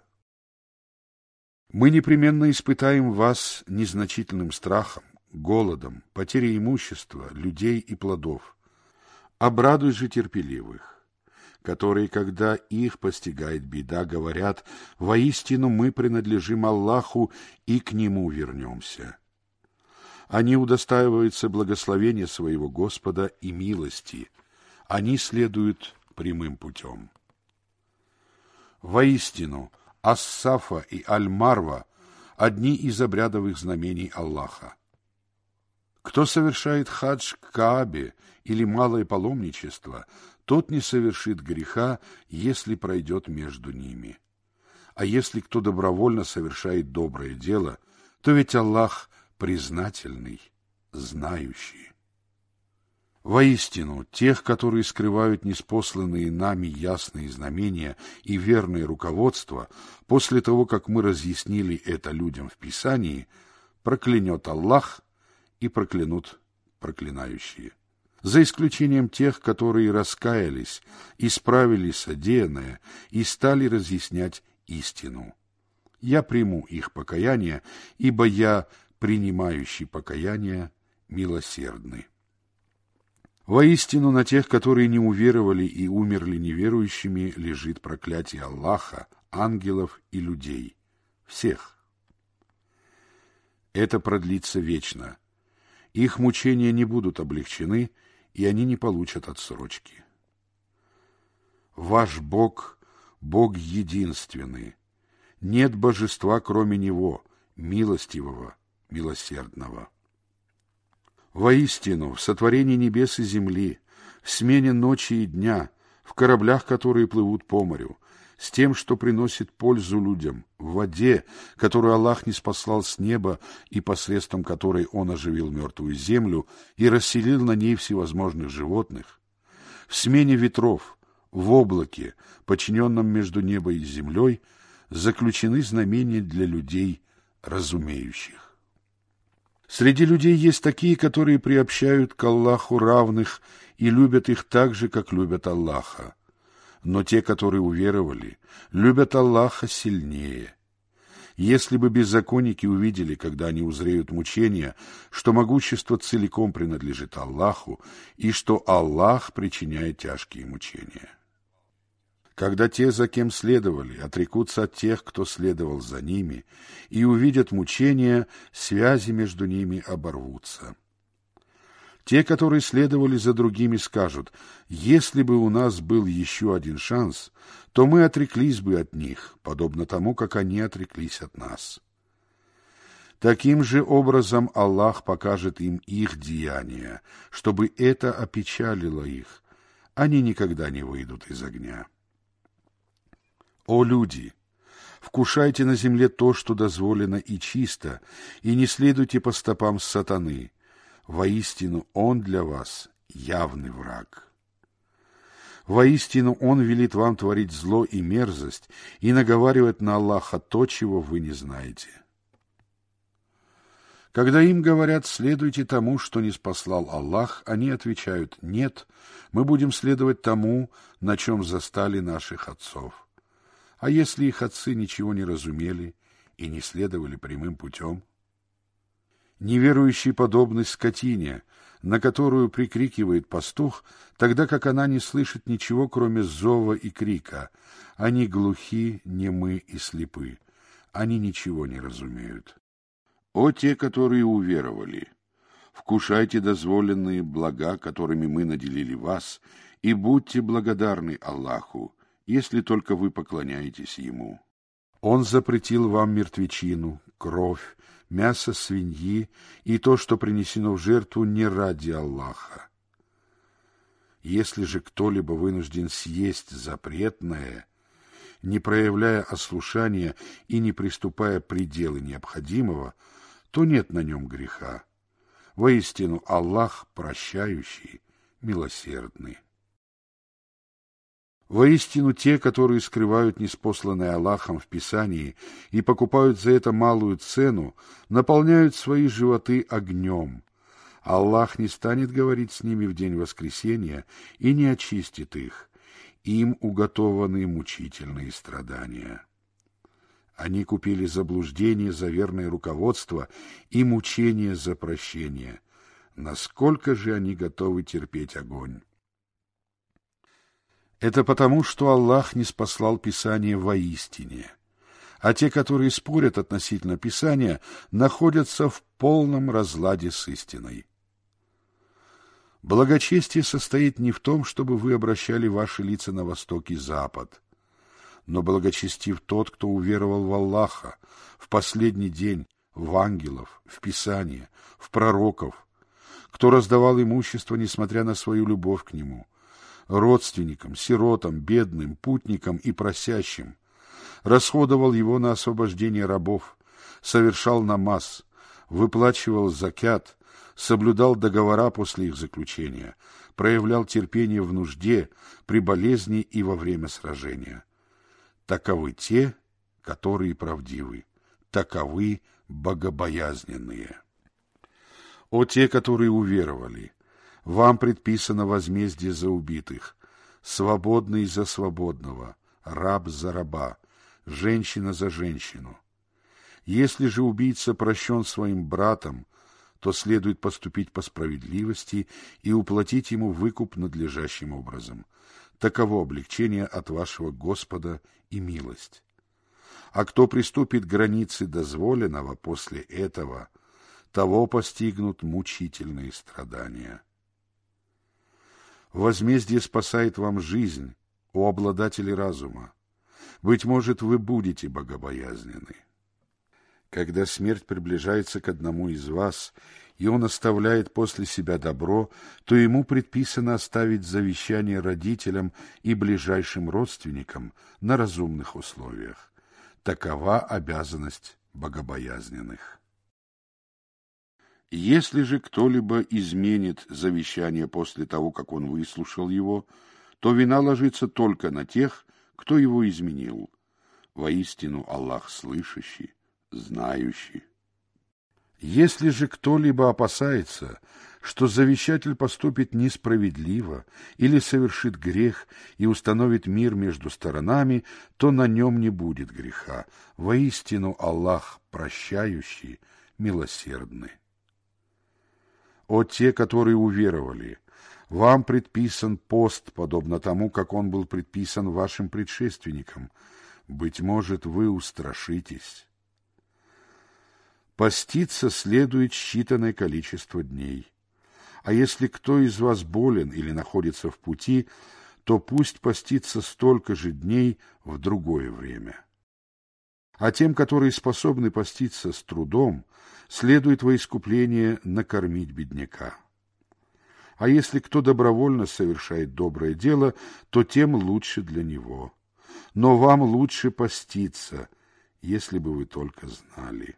Мы непременно испытаем вас незначительным страхом, голодом, потерей имущества, людей и плодов. Обрадуй же терпеливых, которые, когда их постигает беда, говорят: «Воистину мы принадлежим Аллаху и к Нему вернемся». Они удостаиваются благословения своего Господа и милости, они следуют прямым путем. Воистину, Ас-Сафа и Аль-Марва – одни из обрядовых знамений Аллаха. Кто совершает хадж к Каабе или малое паломничество, тот не совершит греха, если пройдет между ними. А если кто добровольно совершает доброе дело, то ведь Аллах признательный, знающий. Воистину, тех, которые скрывают ниспосланные нами ясные знамения и верное руководство, после того, как мы разъяснили это людям в Писании, проклянет Аллах и проклянут проклинающие. За исключением тех, которые раскаялись, исправили содеянное и стали разъяснять истину. Я приму их покаяние, ибо я, принимающий покаяние, милосердный. Воистину, на тех, которые не уверовали и умерли неверующими, лежит проклятие Аллаха, ангелов и людей, всех. Это продлится вечно. Их мучения не будут облегчены, и они не получат отсрочки. Ваш Бог — Бог единственный. Нет божества, кроме Него, милостивого, милосердного. Воистину, в сотворении небес и земли, в смене ночи и дня, в кораблях, которые плывут по морю, с тем, что приносит пользу людям, в воде, которую Аллах ниспослал с неба и посредством которой Он оживил мертвую землю и расселил на ней всевозможных животных, в смене ветров, в облаке, подчиненном между небом и землей, заключены знамения для людей, разумеющих. Среди людей есть такие, которые приобщают к Аллаху равных и любят их так же, как любят Аллаха. Но те, которые уверовали, любят Аллаха сильнее. Если бы беззаконники увидели, когда они узреют мучения, что могущество целиком принадлежит Аллаху и что Аллах причиняет тяжкие мучения. Когда те, за кем следовали, отрекутся от тех, кто следовал за ними, и увидят мучения, связи между ними оборвутся. Те, которые следовали за другими, скажут: «Если бы у нас был еще один шанс, то мы отреклись бы от них, подобно тому, как они отреклись от нас». Таким же образом Аллах покажет им их деяния, чтобы это опечалило их. Они никогда не выйдут из огня. О люди! Вкушайте на земле то, что дозволено и чисто, и не следуйте по стопам сатаны. Воистину, он для вас явный враг. Воистину, он велит вам творить зло и мерзость и наговаривать на Аллаха то, чего вы не знаете. Когда им говорят: «Следуйте тому, что ниспослал Аллах», они отвечают: «Нет, мы будем следовать тому, на чем застали наших отцов». А если их отцы ничего не разумели и не следовали прямым путем? Неверующий подобный скотине, на которую прикрикивает пастух, тогда как она не слышит ничего, кроме зова и крика. Они глухи, немы и слепы. Они ничего не разумеют. О те, которые уверовали! Вкушайте дозволенные блага, которыми мы наделили вас, и будьте благодарны Аллаху, если только вы поклоняетесь Ему. Он запретил вам мертвечину, кровь, мясо свиньи и то, что принесено в жертву не ради Аллаха. Если же кто-либо вынужден съесть запретное, не проявляя ослушания и не приступая пределы необходимого, то нет на нем греха. Воистину, Аллах прощающий, милосердный. Воистину, те, которые скрывают ниспосланное Аллахом в Писании и покупают за это малую цену, наполняют свои животы огнем. Аллах не станет говорить с ними в день воскресения и не очистит их. Им уготованы мучительные страдания. Они купили заблуждение за верное руководство и мучение за прощение. Насколько же они готовы терпеть огонь? Это потому, что Аллах ниспослал Писание воистине, а те, которые спорят относительно Писания, находятся в полном разладе с истиной. Благочестие состоит не в том, чтобы вы обращали ваши лица на восток и запад, но благочестив тот, кто уверовал в Аллаха, в последний день, в ангелов, в Писание, в пророков, кто раздавал имущество, несмотря на свою любовь к нему, родственникам, сиротам, бедным, путникам и просящим, расходовал его на освобождение рабов, совершал намаз, выплачивал закят, соблюдал договора после их заключения, проявлял терпение в нужде, при болезни и во время сражения. Таковы те, которые правдивы, таковы богобоязненные. О те, которые уверовали! Вам предписано возмездие за убитых, свободный за свободного, раб за раба, женщина за женщину. Если же убийца прощен своим братом, то следует поступить по справедливости и уплатить ему выкуп надлежащим образом. Таково облегчение от вашего Господа и милость. А кто приступит к границе дозволенного после этого, того постигнут мучительные страдания. Возмездие спасает вам жизнь, о обладатели разума. Быть может, вы будете богобоязненны. Когда смерть приближается к одному из вас, и он оставляет после себя добро, то ему предписано оставить завещание родителям и ближайшим родственникам на разумных условиях. Такова обязанность богобоязненных. Если же кто-либо изменит завещание после того, как он выслушал его, то вина ложится только на тех, кто его изменил. Воистину Аллах слышащий, знающий. Если же кто-либо опасается, что завещатель поступит несправедливо или совершит грех и установит мир между сторонами, то на нем не будет греха. Воистину Аллах прощающий, милосердный. О те, которые уверовали! Вам предписан пост, подобно тому, как он был предписан вашим предшественникам. Быть может, вы устрашитесь. Поститься следует считанное количество дней. А если кто из вас болен или находится в пути, то пусть постится столько же дней в другое время. А тем, которые способны поститься с трудом, следует во искупление накормить бедняка. А если кто добровольно совершает доброе дело, то тем лучше для него. Но вам лучше поститься, если бы вы только знали.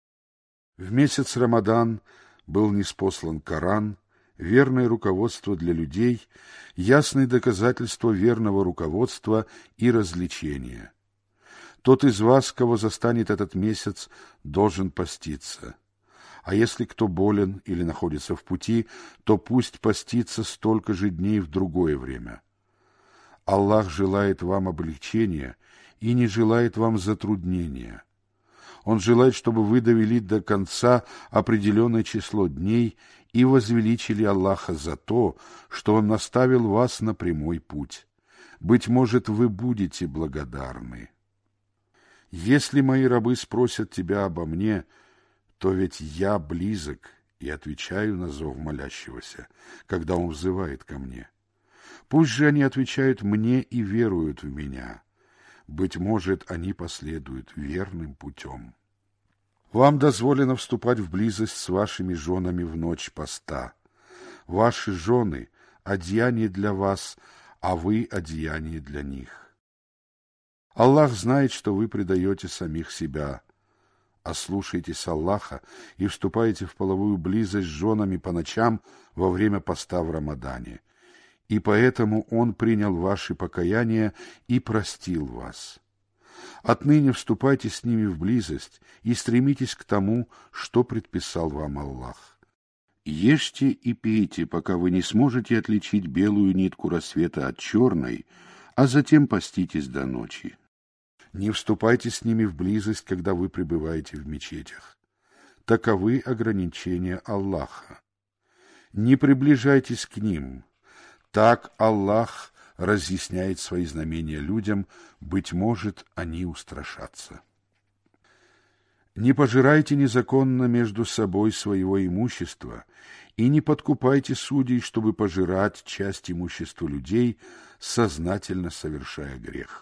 В месяц Рамадан был ниспослан Коран, верное руководство для людей, ясное доказательство верного руководства и развлечения. Тот из вас, кого застанет этот месяц, должен поститься. А если кто болен или находится в пути, то пусть постится столько же дней в другое время. Аллах желает вам облегчения и не желает вам затруднения. Он желает, чтобы вы довели до конца определенное число дней и возвеличили Аллаха за то, что Он наставил вас на прямой путь. Быть может, вы будете благодарны. Если мои рабы спросят тебя обо мне, то ведь я близок и отвечаю на зов молящегося, когда он взывает ко мне. Пусть же они отвечают мне и веруют в меня. Быть может, они последуют верным путем. Вам дозволено вступать в близость с вашими женами в ночь поста. Ваши жены — одеяние для вас, а вы — одеяние для них. Аллах знает, что вы предаете самих себя. Ослушайтесь Аллаха и вступайте в половую близость с женами по ночам во время поста в Рамадане. И поэтому Он принял ваши покаяния и простил вас. Отныне вступайте с ними в близость и стремитесь к тому, что предписал вам Аллах. Ешьте и пейте, пока вы не сможете отличить белую нитку рассвета от черной, а затем поститесь до ночи. Не вступайте с ними в близость, когда вы пребываете в мечетях. Таковы ограничения Аллаха. Не приближайтесь к ним. Так Аллах разъясняет свои знамения людям, быть может, они устрашатся. Не пожирайте незаконно между собой своего имущества и не подкупайте судей, чтобы пожирать часть имущества людей, сознательно совершая грех.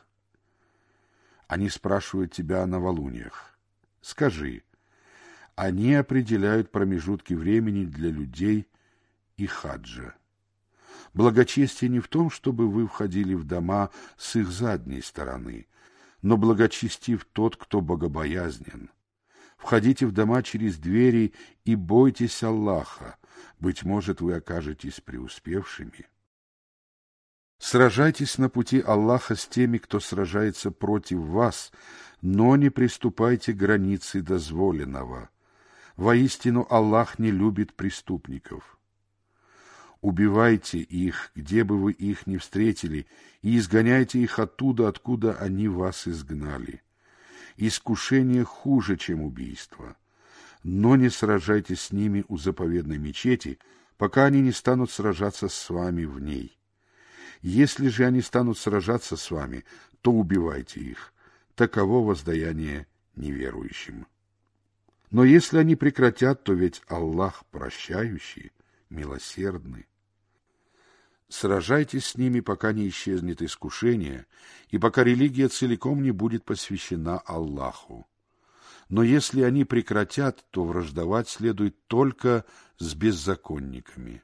Они спрашивают тебя о новолуниях. Скажи, они определяют промежутки времени для людей и хаджа. Благочестие не в том, чтобы вы входили в дома с их задней стороны, но благочестив тот, кто богобоязнен. Входите в дома через двери и бойтесь Аллаха, быть может, вы окажетесь преуспевшими. Сражайтесь на пути Аллаха с теми, кто сражается против вас, но не приступайте к границе дозволенного. Воистину Аллах не любит преступников. Убивайте их, где бы вы их ни встретили, и изгоняйте их оттуда, откуда они вас изгнали. Искушение хуже, чем убийство. Но не сражайтесь с ними у заповедной мечети, пока они не станут сражаться с вами в ней. Если же они станут сражаться с вами, то убивайте их. Таково воздаяние неверующим. Но если они прекратят, то ведь Аллах прощающий, милосердный. Сражайтесь с ними, пока не исчезнет искушение, и пока религия целиком не будет посвящена Аллаху. Но если они прекратят, то враждовать следует только с беззаконниками.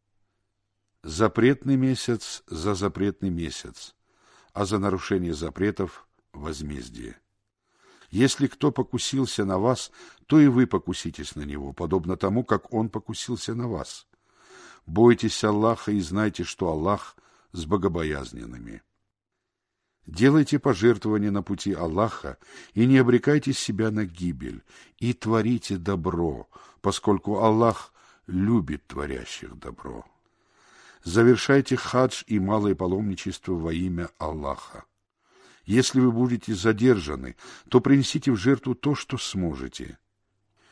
Запретный месяц за запретный месяц, а за нарушение запретов — возмездие. Если кто покусился на вас, то и вы покуситесь на него, подобно тому, как он покусился на вас. Бойтесь Аллаха и знайте, что Аллах с богобоязненными. Делайте пожертвования на пути Аллаха и не обрекайте себя на гибель, и творите добро, поскольку Аллах любит творящих добро. Завершайте хадж и малое паломничество во имя Аллаха. Если вы будете задержаны, то принесите в жертву то, что сможете.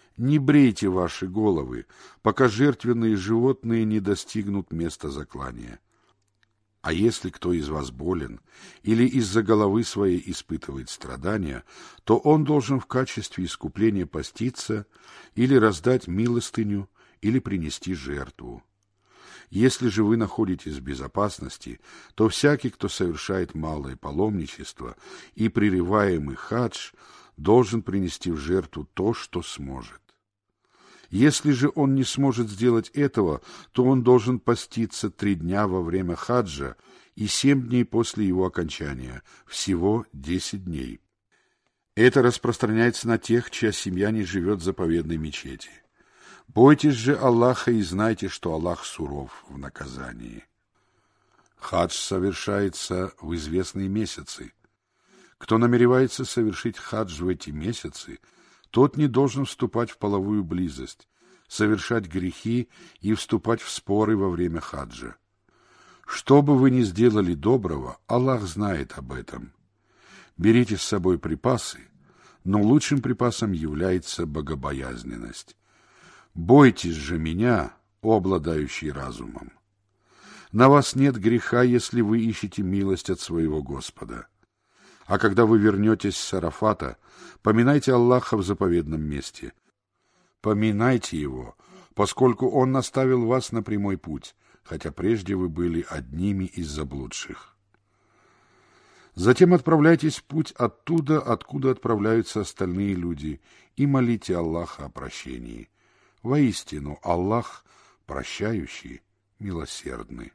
Не брейте ваши головы, пока жертвенные животные не достигнут места заклания. А если кто из вас болен или из-за головы своей испытывает страдания, то он должен в качестве искупления поститься или раздать милостыню, или принести жертву. Если же вы находитесь в безопасности, то всякий, кто совершает малое паломничество и прерываемый хадж, должен принести в жертву то, что сможет. Если же он не сможет сделать этого, то он должен поститься три дня во время хаджа и семь дней после его окончания, всего десять дней. Это распространяется на тех, чья семья не живет в заповедной мечети. Бойтесь же Аллаха и знайте, что Аллах суров в наказании. Хадж совершается в известные месяцы. Кто намеревается совершить хадж в эти месяцы, тот не должен вступать в половую близость, совершать грехи и вступать в споры во время хаджа. Что бы вы ни сделали доброго, Аллах знает об этом. Берите с собой припасы, но лучшим припасом является богобоязненность. Бойтесь же меня, о обладающий разумом. На вас нет греха, если вы ищете милость от своего Господа. А когда вы вернетесь с Арафата, поминайте Аллаха в заповедном месте. Поминайте Его, поскольку Он наставил вас на прямой путь, хотя прежде вы были одними из заблудших. Затем отправляйтесь в путь оттуда, откуда отправляются остальные люди, и молите Аллаха о прощении. Воистину, Аллах прощающий, милосердный.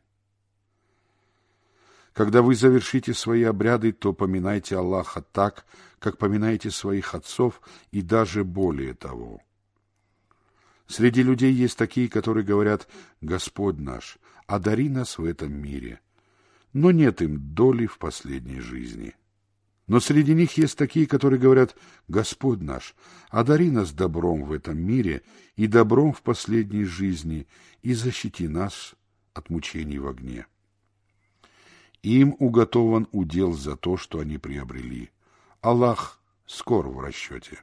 Когда вы завершите свои обряды, то поминайте Аллаха так, как поминаете своих отцов, и даже более того. Среди людей есть такие, которые говорят: «Господь наш, одари нас в этом мире», но нет им доли в последней жизни. Но среди них есть такие, которые говорят: «Господь наш, одари нас добром в этом мире и добром в последней жизни, и защити нас от мучений в огне». Им уготован удел за то, что они приобрели. Аллах скоро в расчете.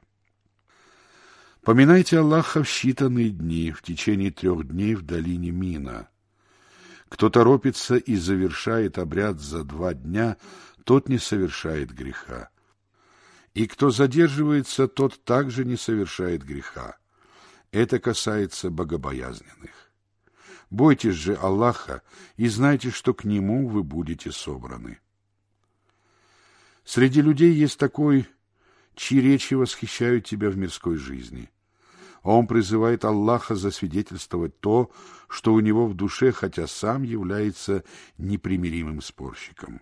Поминайте Аллаха в считанные дни, в течение трех дней в долине Мина. Кто торопится и завершает обряд за два дня, тот не совершает греха. И кто задерживается, тот также не совершает греха. Это касается богобоязненных. Бойтесь же Аллаха и знайте, что к Нему вы будете собраны. Среди людей есть такой, чьи речи восхищают тебя в мирской жизни. Он призывает Аллаха засвидетельствовать то, что у него в душе, хотя сам является непримиримым спорщиком.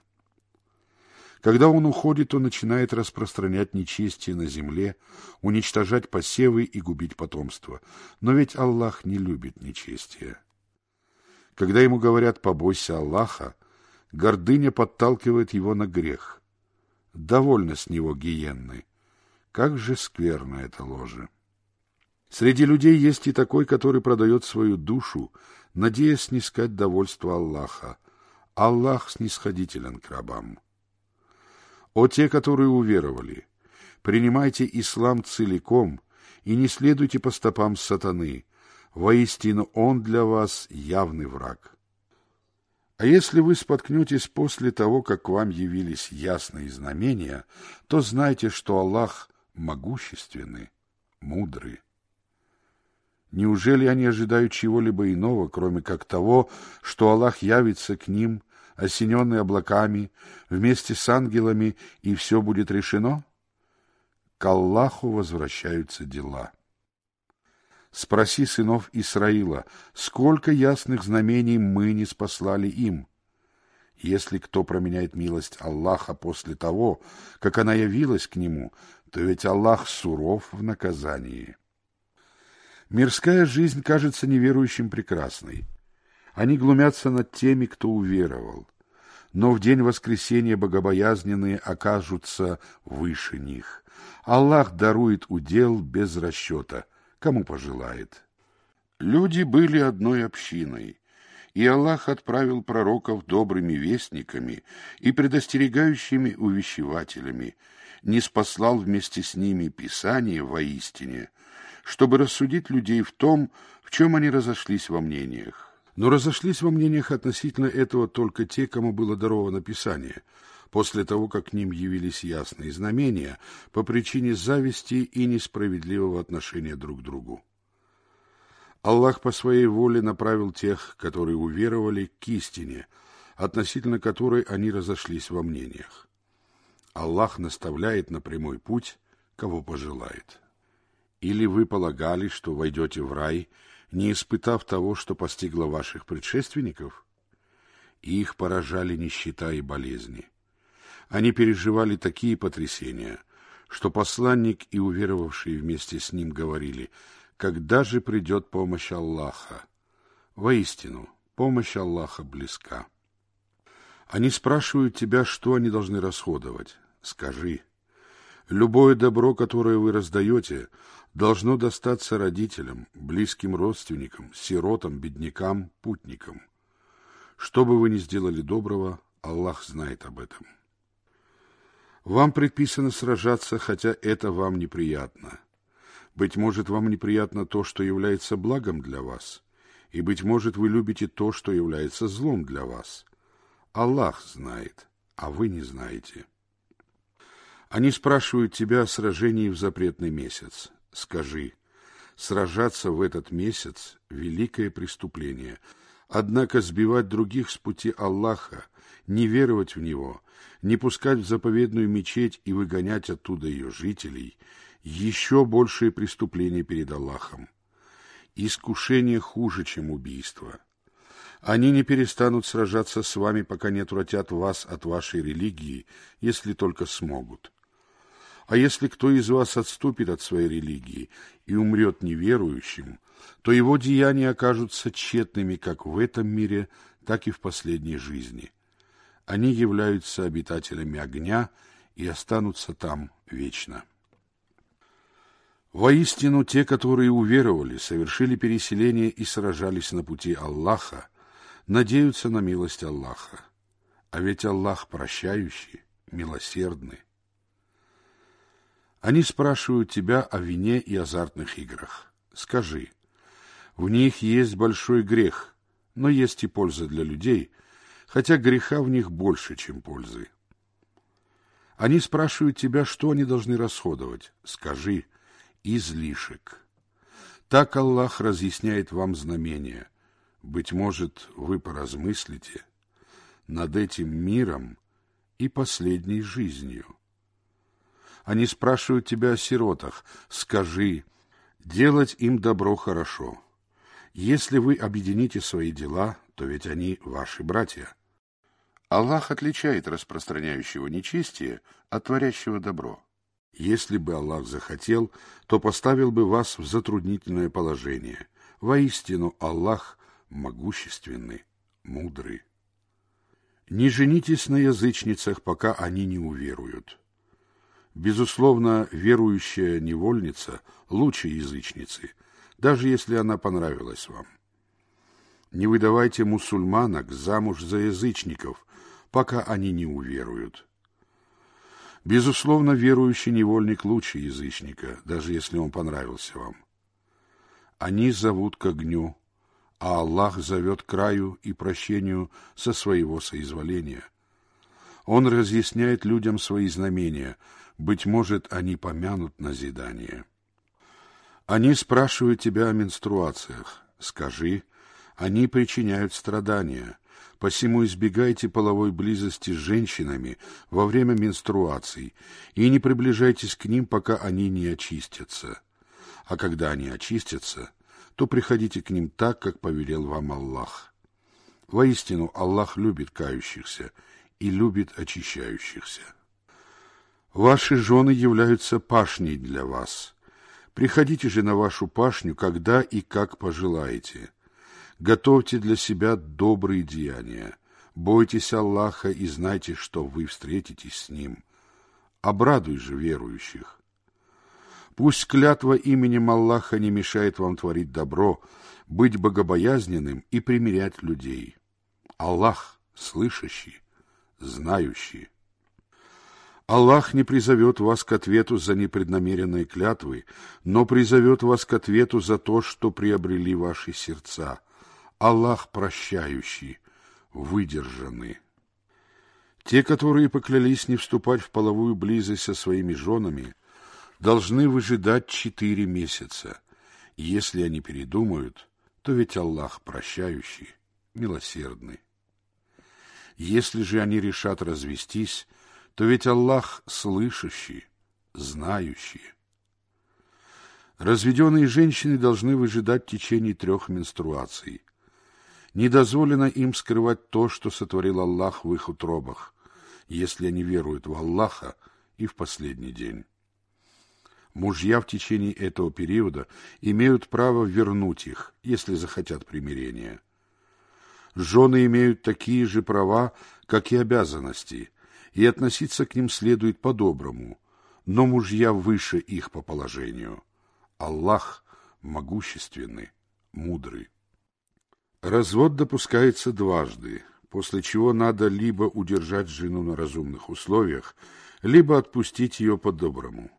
Когда он уходит, он начинает распространять нечестие на земле, уничтожать посевы и губить потомство. Но ведь Аллах не любит нечестия. Когда ему говорят «побойся Аллаха», гордыня подталкивает его на грех. Довольно с него гиенны. Как же скверно это ложе! Среди людей есть и такой, который продает свою душу, надеясь снискать довольство Аллаха. Аллах снисходителен к рабам. О те, которые уверовали, принимайте ислам целиком и не следуйте по стопам сатаны. Воистину он для вас явный враг. А если вы споткнетесь после того, как к вам явились ясные знамения, то знайте, что Аллах могущественный, мудрый. Неужели они ожидают чего-либо иного, кроме как того, что Аллах явится к ним, осененный облаками, вместе с ангелами, и все будет решено? К Аллаху возвращаются дела. Спроси сынов Исраила, сколько ясных знамений мы не спаслали им? Если кто променяет милость Аллаха после того, как она явилась к нему, то ведь Аллах суров в наказании. Мирская жизнь кажется неверующим прекрасной. Они глумятся над теми, кто уверовал. Но в день воскресения богобоязненные окажутся выше них. Аллах дарует удел без расчета, кому пожелает. Люди были одной общиной, и Аллах отправил пророков добрыми вестниками и предостерегающими увещевателями, не спаслал вместе с ними Писание воистине, чтобы рассудить людей в том, в чем они разошлись во мнениях. Но разошлись во мнениях относительно этого только те, кому было даровано Писание, после того, как к ним явились ясные знамения по причине зависти и несправедливого отношения друг к другу. Аллах по своей воле направил тех, которые уверовали, к истине, относительно которой они разошлись во мнениях. Аллах наставляет на прямой путь, кого пожелает. Или вы полагали, что войдете в рай, не испытав того, что постигло ваших предшественников? Их поражали нищета и болезни. Они переживали такие потрясения, что посланник и уверовавшие вместе с ним говорили: «Когда же придет помощь Аллаха?» Воистину, помощь Аллаха близка. Они спрашивают тебя, что они должны расходовать. Скажи: любое добро, которое вы раздаете, должно достаться родителям, близким родственникам, сиротам, беднякам, путникам. Что бы вы ни сделали доброго, Аллах знает об этом. Вам предписано сражаться, хотя это вам неприятно. Быть может, вам неприятно то, что является благом для вас, и, быть может, вы любите то, что является злом для вас. Аллах знает, а вы не знаете. Они спрашивают тебя о сражении в запретный месяц. Скажи: сражаться в этот месяц – великое преступление, однако сбивать других с пути Аллаха, не веровать в Него, не пускать в заповедную мечеть и выгонять оттуда ее жителей – еще большее преступление перед Аллахом. Искушение хуже, чем убийство. Они не перестанут сражаться с вами, пока не отвратят вас от вашей религии, если только смогут. А если кто из вас отступит от своей религии и умрет неверующим, то его деяния окажутся тщетными как в этом мире, так и в последней жизни. Они являются обитателями огня и останутся там вечно. Воистину, те, которые уверовали, совершили переселение и сражались на пути Аллаха, надеются на милость Аллаха. А ведь Аллах прощающий, милосердный. Они спрашивают тебя о вине и азартных играх. Скажи: в них есть большой грех, но есть и польза для людей, хотя греха в них больше, чем пользы. Они спрашивают тебя, что они должны расходовать. Скажи: излишек. Так Аллах разъясняет вам знамения. Быть может, вы поразмыслите над этим миром и последней жизнью. Они спрашивают тебя о сиротах. Скажи: делать им добро хорошо. Если вы объедините свои дела, то ведь они ваши братья. Аллах отличает распространяющего нечестие от творящего добро. Если бы Аллах захотел, то поставил бы вас в затруднительное положение. Воистину, Аллах могущественный, мудрый. Не женитесь на язычницах, пока они не уверуют. Безусловно, верующая невольница лучше язычницы, даже если она понравилась вам. Не выдавайте мусульманок замуж за язычников, пока они не уверуют. Безусловно, верующий невольник лучше язычника, даже если он понравился вам. Они зовут к огню, а Аллах зовет к краю и прощению со своего соизволения. Он разъясняет людям свои знамения, быть может, они помянут назидание. Они спрашивают тебя о менструациях. Скажи: они причиняют страдания. Посему избегайте половой близости с женщинами во время менструаций и не приближайтесь к ним, пока они не очистятся. А когда они очистятся, то приходите к ним так, как повелел вам Аллах. Воистину, Аллах любит кающихся и любит очищающихся. Ваши жены являются пашней для вас. Приходите же на вашу пашню, когда и как пожелаете. Готовьте для себя добрые деяния. Бойтесь Аллаха и знайте, что вы встретитесь с Ним. Обрадуй же верующих. Пусть клятва именем Аллаха не мешает вам творить добро, быть богобоязненным и примирять людей. Аллах слышащий, знающий. Аллах не призовет вас к ответу за непреднамеренные клятвы, но призовет вас к ответу за то, что приобрели ваши сердца. Аллах прощающий, выдержанный. Те, которые поклялись не вступать в половую близость со своими женами, должны выжидать четыре месяца. Если они передумают, то ведь Аллах прощающий, милосердный. Если же они решат развестись, то ведь Аллах слышащий, знающий. Разведенные женщины должны выжидать в течение трех менструаций. Не дозволено им скрывать то, что сотворил Аллах в их утробах, если они веруют в Аллаха и в последний день. Мужья в течение этого периода имеют право вернуть их, если захотят примирения. Жены имеют такие же права, как и обязанности, и относиться к ним следует по-доброму, но мужья выше их по положению. Аллах могущественный, мудрый. Развод допускается дважды, после чего надо либо удержать жену на разумных условиях, либо отпустить ее по-доброму.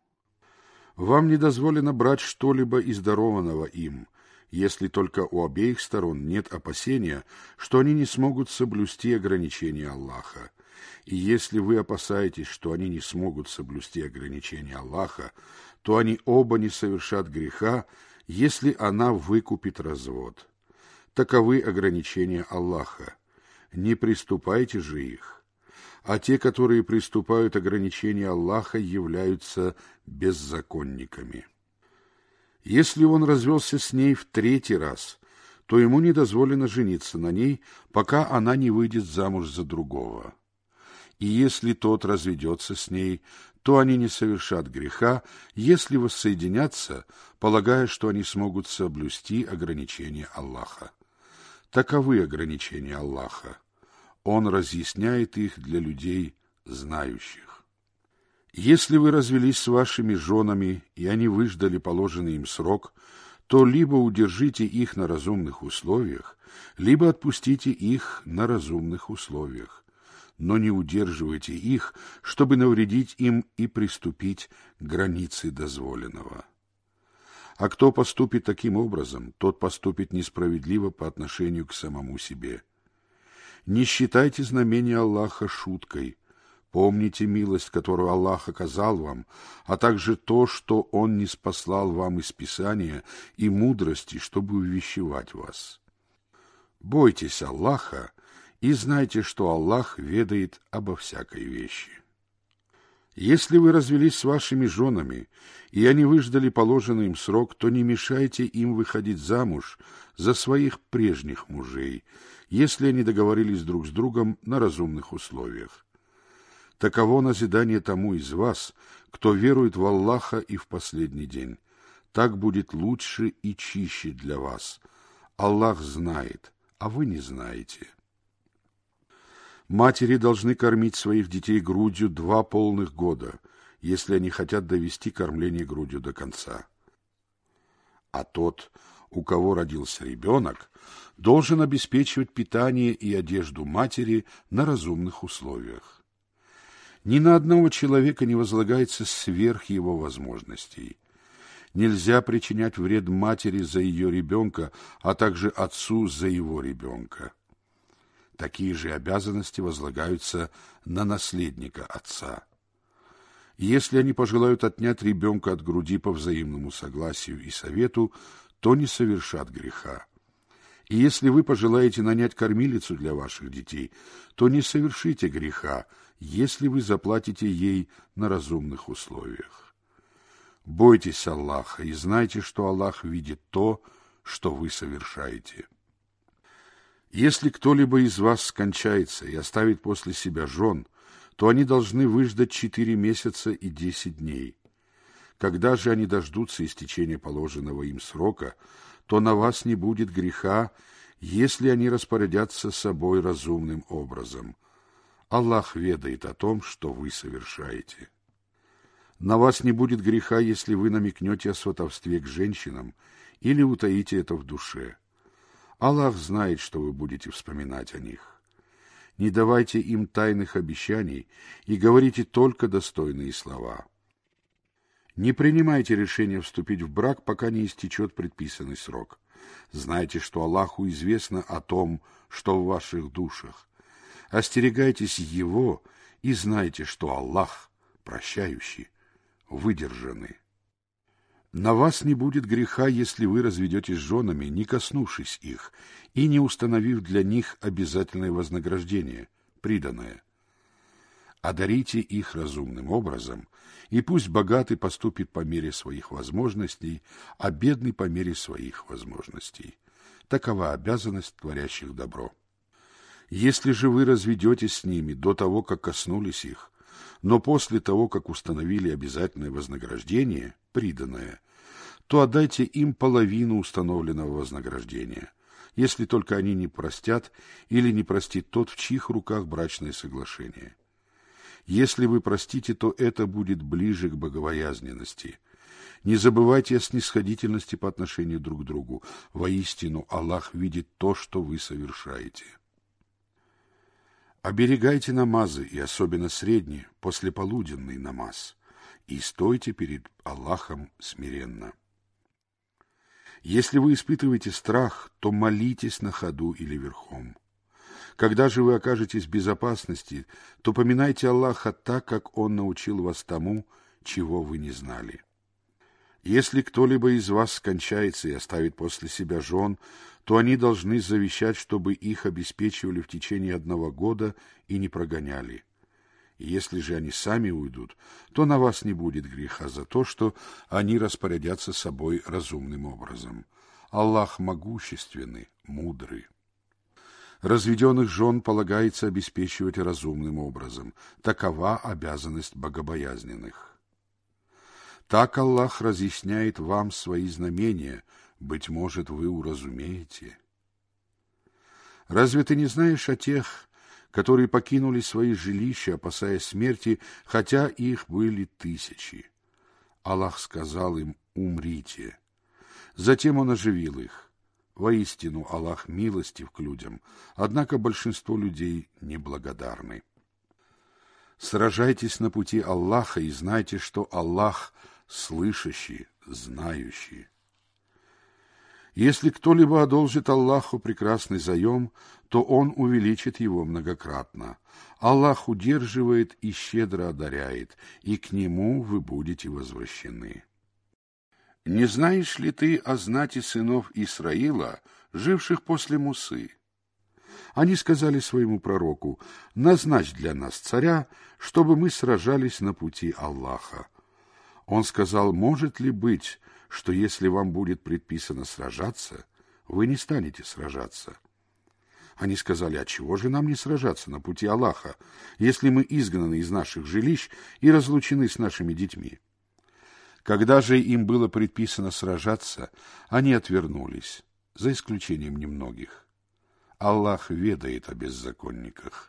Вам не дозволено брать что-либо из дарованного им, если только у обеих сторон нет опасения, что они не смогут соблюсти ограничения Аллаха. И если вы опасаетесь, что они не смогут соблюсти ограничения Аллаха, то они оба не совершат греха, если она выкупит развод. Таковы ограничения Аллаха. Не приступайте же их. А те, которые приступают ограничения Аллаха, являются беззаконниками. Если он развелся с ней в третий раз, то ему не дозволено жениться на ней, пока она не выйдет замуж за другого. И если тот разведется с ней, то они не совершат греха, если воссоединятся, полагая, что они смогут соблюсти ограничения Аллаха. Таковы ограничения Аллаха. Он разъясняет их для людей, знающих. Если вы развелись с вашими женами, и они выждали положенный им срок, то либо удержите их на разумных условиях, либо отпустите их на разумных условиях. Но не удерживайте их, чтобы навредить им и приступить к границе дозволенного. А кто поступит таким образом, тот поступит несправедливо по отношению к самому себе. Не считайте знамения Аллаха шуткой. Помните милость, которую Аллах оказал вам, а также то, что Он ниспослал вам из Писания и мудрости, чтобы увещевать вас. Бойтесь Аллаха и знайте, что Аллах ведает обо всякой вещи. Если вы развелись с вашими женами, и они выждали положенный им срок, то не мешайте им выходить замуж за своих прежних мужей, если они договорились друг с другом на разумных условиях. Таково назидание тому из вас, кто верует в Аллаха и в последний день. Так будет лучше и чище для вас. Аллах знает, а вы не знаете. Матери должны кормить своих детей грудью два полных года, если они хотят довести кормление грудью до конца. А тот, у кого родился ребенок, должен обеспечивать питание и одежду матери на разумных условиях. Ни на одного человека не возлагается сверх его возможностей. Нельзя причинять вред матери за ее ребенка, а также отцу за его ребенка. Такие же обязанности возлагаются на наследника отца. Если они пожелают отнять ребенка от груди по взаимному согласию и совету, то не совершат греха. И если вы пожелаете нанять кормилицу для ваших детей, то не совершите греха, если вы заплатите ей на разумных условиях. Бойтесь Аллаха и знайте, что Аллах видит то, что вы совершаете. Если кто-либо из вас скончается и оставит после себя жен, то они должны выждать четыре месяца и десять дней. Когда же они дождутся истечения положенного им срока, то на вас не будет греха, если они распорядятся собой разумным образом. Аллах ведает о том, что вы совершаете. На вас не будет греха, если вы намекнете о сватовстве к женщинам или утаите это в душе. Аллах знает, что вы будете вспоминать о них. не давайте им тайных обещаний и говорите только достойные слова. Не принимайте решение вступить в брак, пока не истечет предписанный срок. Знайте, что Аллаху известно о том, что в ваших душах. Остерегайтесь Его и знайте, что Аллах прощающий, выдержанный. На вас не будет греха, если вы разведетесь с женами, не коснувшись их, и не установив для них обязательное вознаграждение, приданое. Одарите их разумным образом, и пусть богатый поступит по мере своих возможностей, а бедный по мере своих возможностей. Такова обязанность творящих добро. Если же вы разведетесь с ними до того, как коснулись их, но после того, как установили обязательное вознаграждение, приданое, то отдайте им половину установленного вознаграждения, если только они не простят или не простит тот, в чьих руках брачное соглашение. Если вы простите, то это будет ближе к богобоязненности. Не забывайте о снисходительности по отношению друг к другу. Воистину, Аллах видит то, что вы совершаете. Оберегайте намазы, и особенно средний, послеполуденный намаз, и стойте перед Аллахом смиренно. Если вы испытываете страх, то молитесь на ходу или верхом. Когда же вы окажетесь в безопасности, то поминайте Аллаха так, как Он научил вас тому, чего вы не знали. Если кто-либо из вас скончается и оставит после себя жен, то они должны завещать, чтобы их обеспечивали в течение одного года и не прогоняли. И если же они сами уйдут, то на вас не будет греха за то, что они распорядятся собой разумным образом. Аллах могущественный, мудрый. Разведенных жен полагается обеспечивать разумным образом. Такова обязанность богобоязненных. Так Аллах разъясняет вам свои знамения, быть может, вы уразумеете. Разве ты не знаешь о тех, которые покинули свои жилища, опасаясь смерти, хотя их были тысячи? Аллах сказал им: умрите. Затем Он оживил их. Воистину, Аллах милостив к людям, однако большинство людей неблагодарны. Сражайтесь на пути Аллаха и знайте, что Аллах слышащий, знающий. Если кто-либо одолжит Аллаху прекрасный заем, то Он увеличит его многократно. Аллах удерживает и щедро одаряет, и к Нему вы будете возвращены. Не знаешь ли ты о знати сынов Исраила, живших после Мусы? Они сказали своему пророку: назначь для нас царя, чтобы мы сражались на пути Аллаха. Он сказал: может ли быть, что если вам будет предписано сражаться, вы не станете сражаться? Они сказали: а чего же нам не сражаться на пути Аллаха, если мы изгнаны из наших жилищ и разлучены с нашими детьми? Когда же им было предписано сражаться, они отвернулись, за исключением немногих. Аллах ведает о беззаконниках.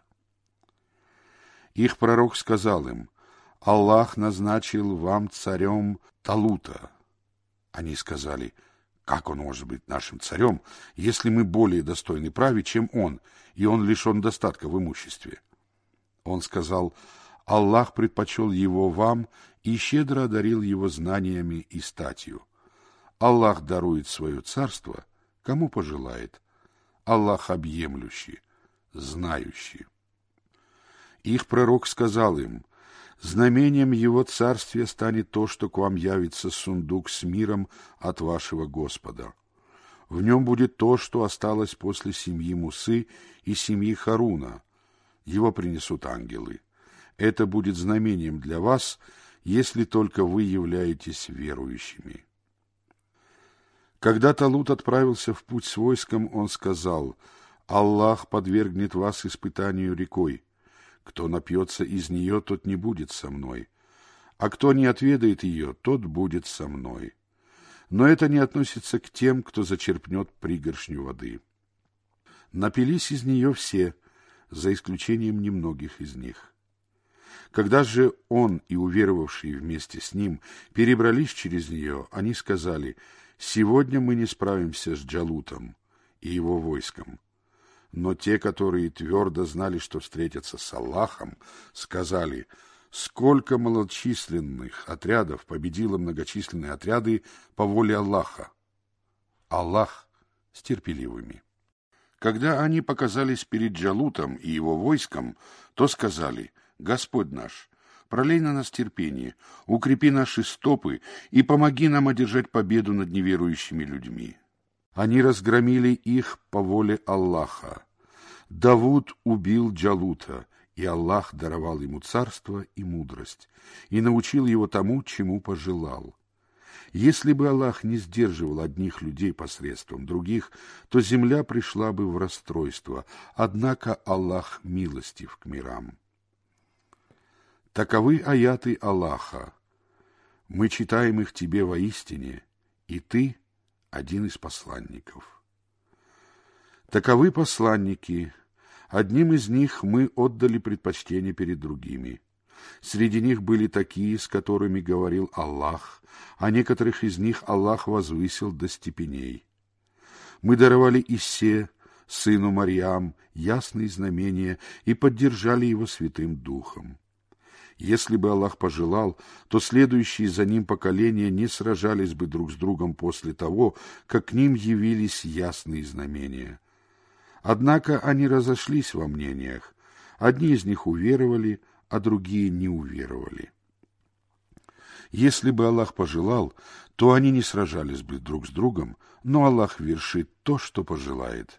Их пророк сказал им: Аллах назначил вам царем Талута. Они сказали: как он может быть нашим царем, если мы более достойны править, чем он, и он лишен достатка в имуществе? Он сказал: Аллах предпочел его вам и щедро одарил его знаниями и статью. Аллах дарует свое царство, кому пожелает. Аллах объемлющий, знающий. Их пророк сказал им: знамением его царствия станет то, что к вам явится сундук с миром от вашего Господа. В нем будет то, что осталось после семьи Мусы и семьи Харуна. Его принесут ангелы. Это будет знамением для вас, если только вы являетесь верующими. Когда Талут отправился в путь с войском, он сказал: Аллах подвергнет вас испытанию рекой. Кто напьется из нее, тот не будет со мной, а кто не отведает ее, тот будет со мной. Но это не относится к тем, кто зачерпнет пригоршню воды. Напились из нее все, за исключением немногих из них. Когда же он и уверовавшие вместе с ним перебрались через нее, они сказали: сегодня мы не справимся с Джалутом и его войском. Но те, которые твердо знали, что встретятся с Аллахом, сказали: сколько малочисленных отрядов победило многочисленные отряды по воле Аллаха. Аллах с терпеливыми. Когда они показались перед Джалутом и его войском, то сказали: Господь наш, пролей на нас терпение, укрепи наши стопы и помоги нам одержать победу над неверующими людьми. Они разгромили их по воле Аллаха. Давуд убил Джалута, и Аллах даровал ему царство и мудрость, и научил его тому, чему пожелал. Если бы Аллах не сдерживал одних людей посредством других, то земля пришла бы в расстройство, однако Аллах милостив к мирам. Таковы аяты Аллаха. Мы читаем их тебе воистине, и ты один из посланников. Таковы посланники. Одним из них мы отдали предпочтение перед другими. Среди них были такие, с которыми говорил Аллах, а некоторых из них Аллах возвысил до степеней. Мы даровали Исе, сыну Марьям, ясные знамения и поддержали его Святым Духом. Если бы Аллах пожелал, то следующие за ним поколения не сражались бы друг с другом после того, как к ним явились ясные знамения. Однако они разошлись во мнениях. Одни из них уверовали, а другие не уверовали. Если бы Аллах пожелал, то они не сражались бы друг с другом, но Аллах вершит то, что пожелает.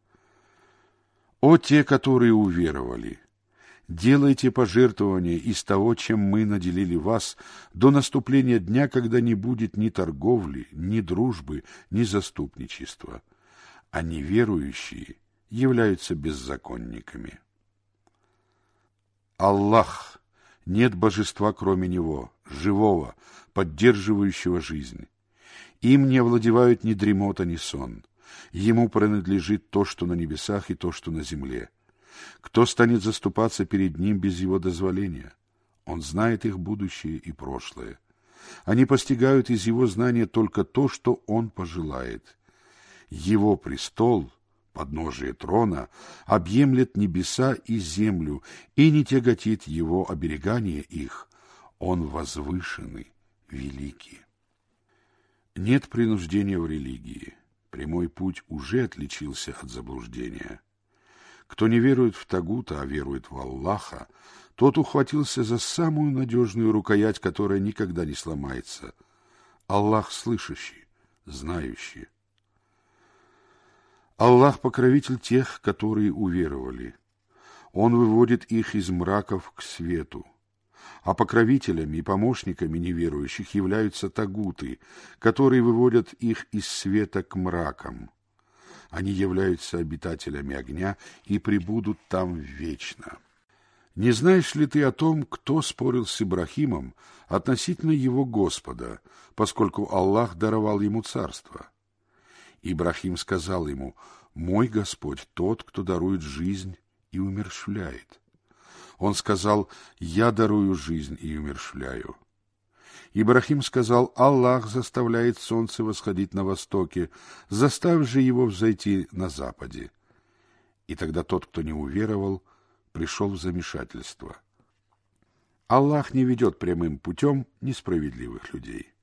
О те, которые уверовали! Делайте пожертвования из того, чем мы наделили вас, до наступления дня, когда не будет ни торговли, ни дружбы, ни заступничества. А неверующие являются беззаконниками. Аллах, нет божества кроме Него, живого, поддерживающего жизнь. Им не овладевают ни дремота, ни сон. Ему принадлежит то, что на небесах, и то, что на земле. Кто станет заступаться перед Ним без Его дозволения? Он знает их будущее и прошлое. Они постигают из Его знания только то, что Он пожелает. Его престол, подножие трона, объемлет небеса и землю, и не тяготит Его оберегание их. Он возвышенный, великий. Нет принуждения в религии. Прямой путь уже отличился от заблуждения. Кто не верует в Тагута, а верует в Аллаха, тот ухватился за самую надежную рукоять, которая никогда не сломается. Аллах слышащий, знающий. Аллах покровитель тех, которые уверовали. Он выводит их из мраков к свету. А покровителями и помощниками неверующих являются тагуты, которые выводят их из света к мракам. Они являются обитателями огня и пребудут там вечно. Не знаешь ли ты о том, кто спорил с Ибрахимом относительно его Господа, поскольку Аллах даровал ему царство? Ибрахим сказал ему: «Мой Господь тот, кто дарует жизнь и умерщвляет». Он сказал: «Я дарую жизнь и умерщвляю». Ибрахим сказал: «Аллах заставляет солнце восходить на востоке, заставь же его взойти на западе». И тогда тот, кто не уверовал, пришел в замешательство. Аллах не ведет прямым путем несправедливых людей.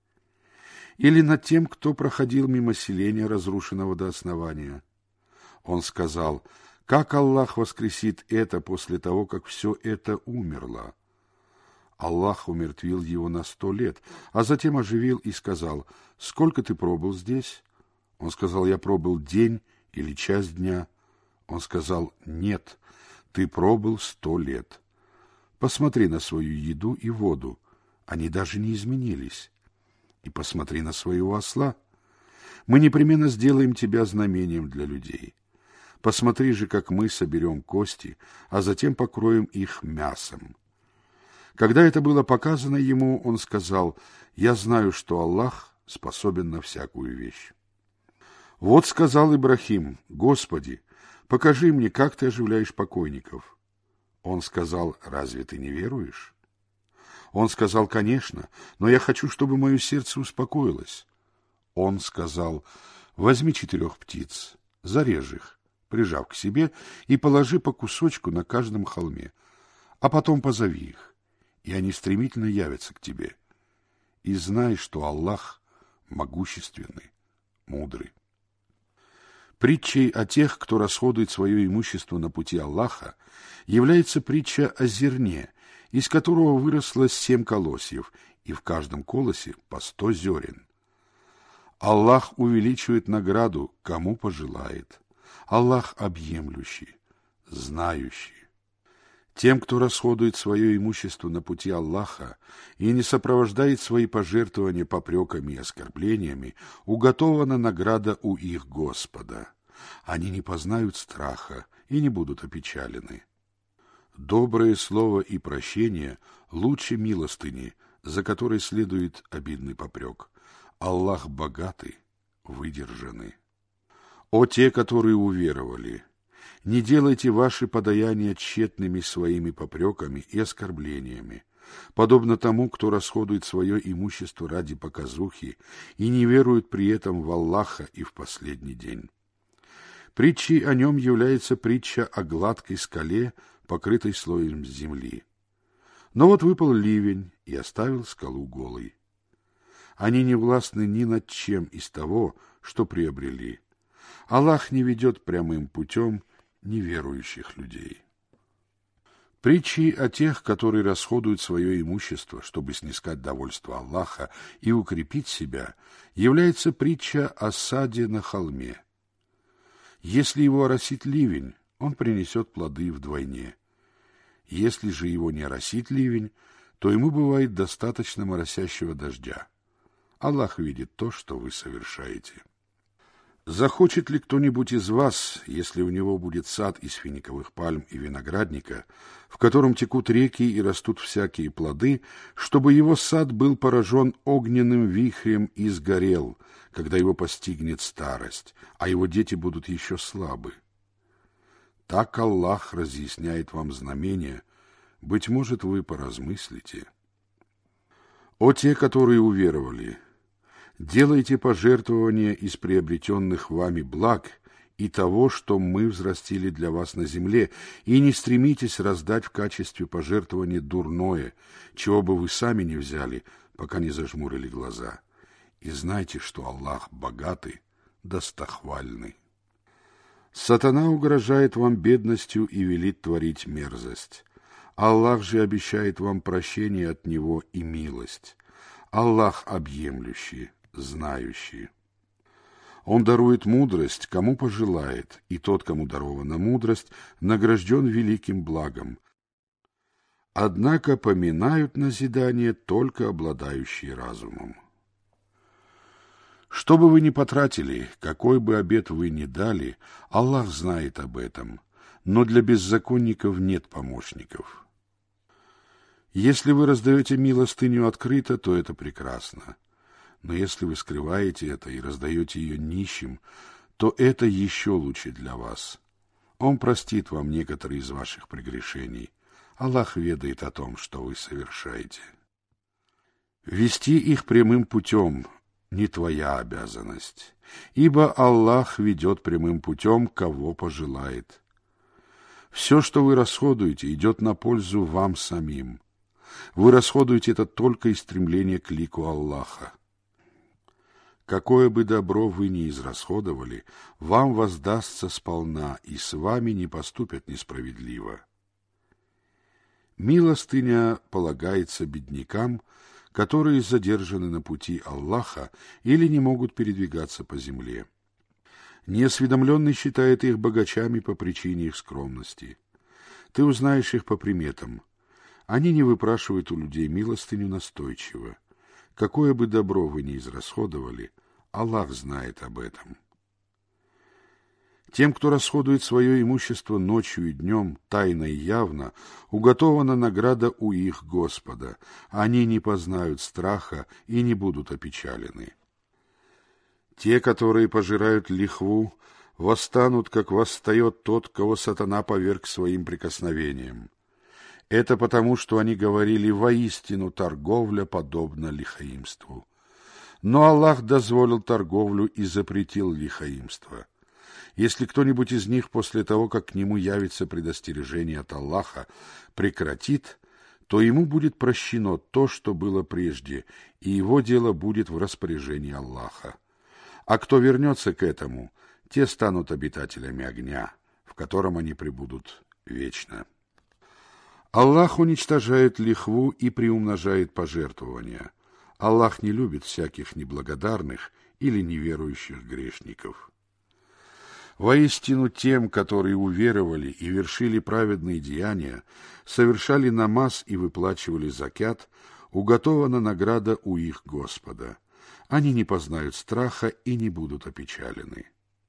Или над тем, кто проходил мимо селения, разрушенного до основания. Он сказал: «Как Аллах воскресит это после того, как все это умерло?» Аллах умертвил его на сто лет, а затем оживил и сказал: «Сколько ты пробыл здесь?» Он сказал: «Я пробыл день или часть дня». Он сказал: «Нет, ты пробыл сто лет. Посмотри на свою еду и воду, они даже не изменились. И посмотри на своего осла. Мы непременно сделаем тебя знамением для людей. Посмотри же, как мы соберем кости, а затем покроем их мясом». Когда это было показано ему, он сказал: «Я знаю, что Аллах способен на всякую вещь». Вот сказал Ибрахим: «Господи, покажи мне, как ты оживляешь покойников». Он сказал: «Разве ты не веруешь?» Он сказал: «Конечно, но я хочу, чтобы мое сердце успокоилось». Он сказал: «Возьми четырех птиц, зарежь их, прижав к себе, и положи по кусочку на каждом холме, а потом позови их, и они стремительно явятся к тебе. И знай, что Аллах могущественный, мудрый. Притчей о тех, кто расходует свое имущество на пути Аллаха, является притча о зерне, из которого выросло семь колосьев, и в каждом колосе по сто зерен. Аллах увеличивает награду, кому пожелает. Аллах объемлющий, знающий. Тем, кто расходует свое имущество на пути Аллаха и не сопровождает свои пожертвования попреками и оскорблениями, уготована награда у их Господа. Они не познают страха и не будут опечалены. Доброе слово и прощение лучше милостыни, за которой следует обидный попрек. Аллах богатый, выдержанный. О те, которые уверовали! Не делайте ваши подаяния тщетными своими попреками и оскорблениями, подобно тому, кто расходует свое имущество ради показухи и не верует при этом в Аллаха и в последний день. Притчей о нем является притча о гладкой скале, покрытой слоем земли. Но вот выпал ливень и оставил скалу голой. Они не властны ни над чем из того, что приобрели. Аллах не ведет прямым путем неверующих людей. Притчи о тех, которые расходуют свое имущество, чтобы снискать довольство Аллаха и укрепить себя, является притча о саде на холме. Если его оросит ливень, он принесет плоды вдвойне. Если же его не оросит ливень, то ему бывает достаточно моросящего дождя. Аллах видит то, что вы совершаете. Захочет ли кто-нибудь из вас, если у него будет сад из финиковых пальм и виноградника, в котором текут реки и растут всякие плоды, чтобы его сад был поражен огненным вихрем и сгорел, когда его постигнет старость, а его дети будут еще слабы? Так Аллах разъясняет вам знамения, быть может, вы поразмыслите. О те, которые уверовали! Делайте пожертвования из приобретенных вами благ и того, что мы взрастили для вас на земле, и не стремитесь раздать в качестве пожертвования дурное, чего бы вы сами не взяли, пока не зажмурили глаза. И знайте, что Аллах богатый, достохвальный. Сатана угрожает вам бедностью и велит творить мерзость. Аллах же обещает вам прощение от Него и милость. Аллах объемлющий, знающий. Он дарует мудрость, кому пожелает, и тот, кому дарована мудрость, награжден великим благом. Однако поминают назидание только обладающие разумом. Что бы вы ни потратили, какой бы обет вы ни дали, Аллах знает об этом, но для беззаконников нет помощников. Если вы раздаете милостыню открыто, то это прекрасно. Но если вы скрываете это и раздаете ее нищим, то это еще лучше для вас. Он простит вам некоторые из ваших прегрешений. Аллах ведает о том, что вы совершаете. Вести их прямым путем не твоя обязанность, ибо Аллах ведет прямым путем, кого пожелает. Все, что вы расходуете, идет на пользу вам самим. Вы расходуете это только из стремления к лику Аллаха. Какое бы добро вы ни израсходовали, вам воздастся сполна, и с вами не поступят несправедливо. Милостыня полагается беднякам, которые задержаны на пути Аллаха или не могут передвигаться по земле. Неосведомленный считает их богачами по причине их скромности. Ты узнаешь их по приметам. Они не выпрашивают у людей милостыню настойчиво. Какое бы добро вы ни израсходовали, Аллах знает об этом. Тем, кто расходует свое имущество ночью и днем, тайно и явно, уготована награда у их Господа. Они не познают страха и не будут опечалены. Те, которые пожирают лихву, восстанут, как восстает тот, кого сатана поверг своим прикосновением. Это потому, что они говорили: воистину торговля подобна лихаимству. Но Аллах дозволил торговлю и запретил лихаимство. Если кто-нибудь из них после того, как к нему явится предостережение от Аллаха, прекратит, то ему будет прощено то, что было прежде, и его дело будет в распоряжении Аллаха. А кто вернется к этому, те станут обитателями огня, в котором они пребудут вечно. Аллах уничтожает лихву и приумножает пожертвования. Аллах не любит всяких неблагодарных или неверующих грешников. Воистину тем, которые уверовали и вершили праведные деяния, совершали намаз и выплачивали закят, уготована награда у их Господа. Они не познают страха и не будут опечалены.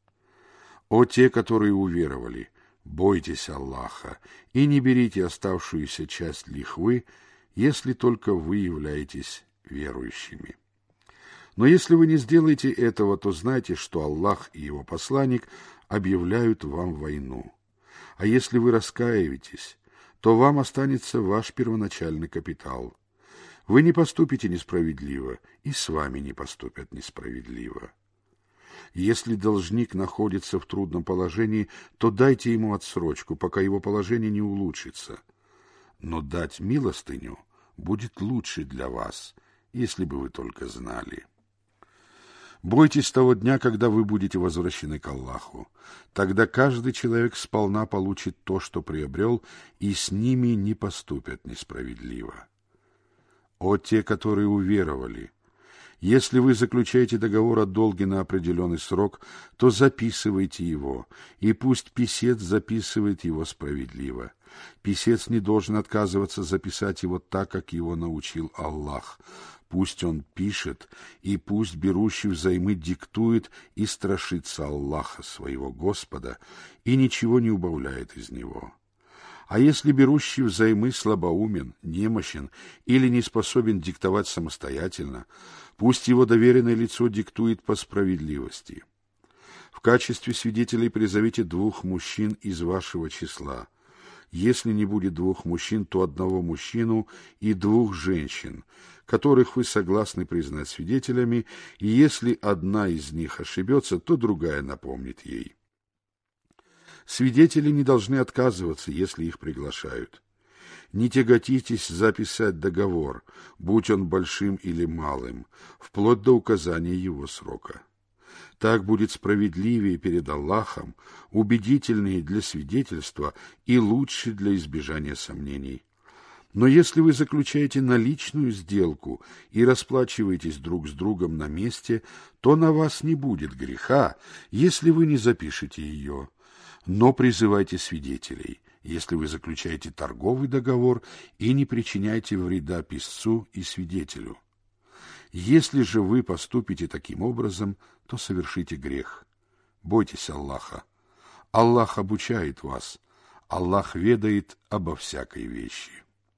О те, которые уверовали, бойтесь Аллаха и не берите оставшуюся часть лихвы, если только вы являетесь верующими. Но если вы не сделаете этого, то знайте, что Аллах и Его посланник объявляют вам войну. А если вы раскаиваетесь, то вам останется ваш первоначальный капитал. Вы не поступите несправедливо, и с вами не поступят несправедливо. Если должник находится в трудном положении, то дайте ему отсрочку, пока его положение не улучшится. Но дать милостыню будет лучше для вас, если бы вы только знали. Бойтесь того дня, когда вы будете возвращены к Аллаху. Тогда каждый человек сполна получит то, что приобрел, и с ними не поступят несправедливо. О те, которые уверовали! Если вы заключаете договор о долге на определенный срок, то записывайте его, и пусть писец записывает его справедливо. Писец не должен отказываться записать его так, как его научил Аллах. Пусть он пишет, и пусть берущий взаймы диктует и страшится Аллаха, своего Господа, и ничего не убавляет из него. А если берущий взаймы слабоумен, немощен или не способен диктовать самостоятельно, пусть его доверенное лицо диктует по справедливости. В качестве свидетелей призовите двух мужчин из вашего числа. Если не будет двух мужчин, то одного мужчину и двух женщин, которых вы согласны признать свидетелями, и если одна из них ошибется, то другая напомнит ей. Свидетели не должны отказываться, если их приглашают. Не тяготитесь записать договор, будь он большим или малым, вплоть до указания его срока. Так будет справедливее перед Аллахом, убедительнее для свидетельства и лучше для избежания сомнений. Но если вы заключаете наличную сделку и расплачиваетесь друг с другом на месте, то на вас не будет греха, если вы не запишете ее. Но призывайте свидетелей, если вы заключаете торговый договор, и не причиняйте вреда писцу и свидетелю. Если же вы поступите таким образом, то совершите грех. Бойтесь Аллаха. Аллах обучает вас. Аллах ведает обо всякой вещи.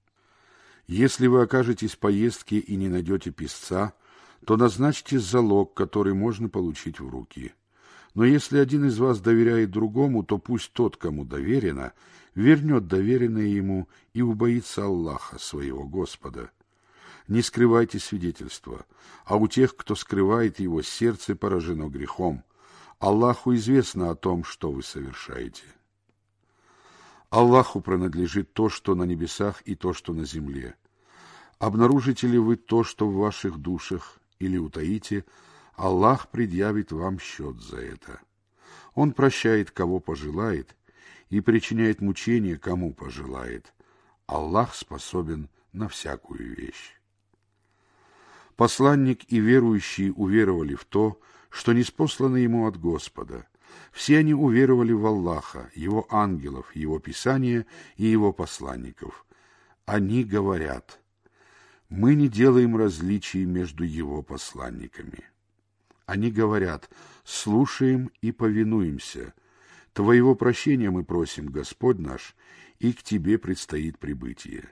Если вы окажетесь в поездке и не найдете писца, то назначьте залог, который можно получить в руки. Но если один из вас доверяет другому, то пусть тот, кому доверено, вернет доверенное ему и убоится Аллаха, своего Господа. Не скрывайте свидетельства, а у тех, кто скрывает его, сердце поражено грехом. Аллаху известно о том, что вы совершаете. Аллаху принадлежит то, что на небесах, и то, что на земле. Обнаружите ли вы то, что в ваших душах, или утаите, Аллах предъявит вам счет за это. Он прощает, кого пожелает, и причиняет мучения, кому пожелает. Аллах способен на всякую вещь. Посланник и верующие уверовали в то, что ниспослано ему от Господа. Все они уверовали в Аллаха, Его ангелов, Его Писания и Его посланников. Они говорят: мы не делаем различий между Его посланниками. Они говорят: слушаем и повинуемся. Твоего прощения мы просим, Господь наш, и к Тебе предстоит прибытие.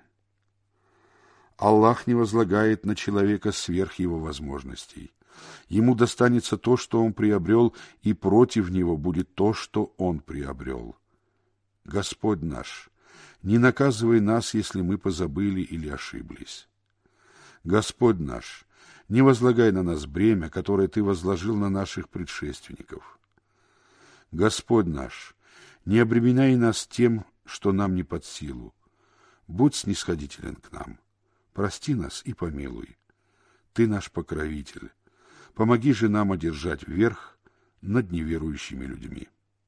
Аллах не возлагает на человека сверх его возможностей. Ему достанется то, что он приобрел, и против него будет то, что он приобрел. Господь наш, не наказывай нас, если мы позабыли или ошиблись. Господь наш, не возлагай на нас бремя, которое Ты возложил на наших предшественников. Господь наш, не обременяй нас тем, что нам не под силу. Будь снисходителен к нам, прости нас и помилуй. Ты наш покровитель, помоги же нам одержать верх над неверующими людьми.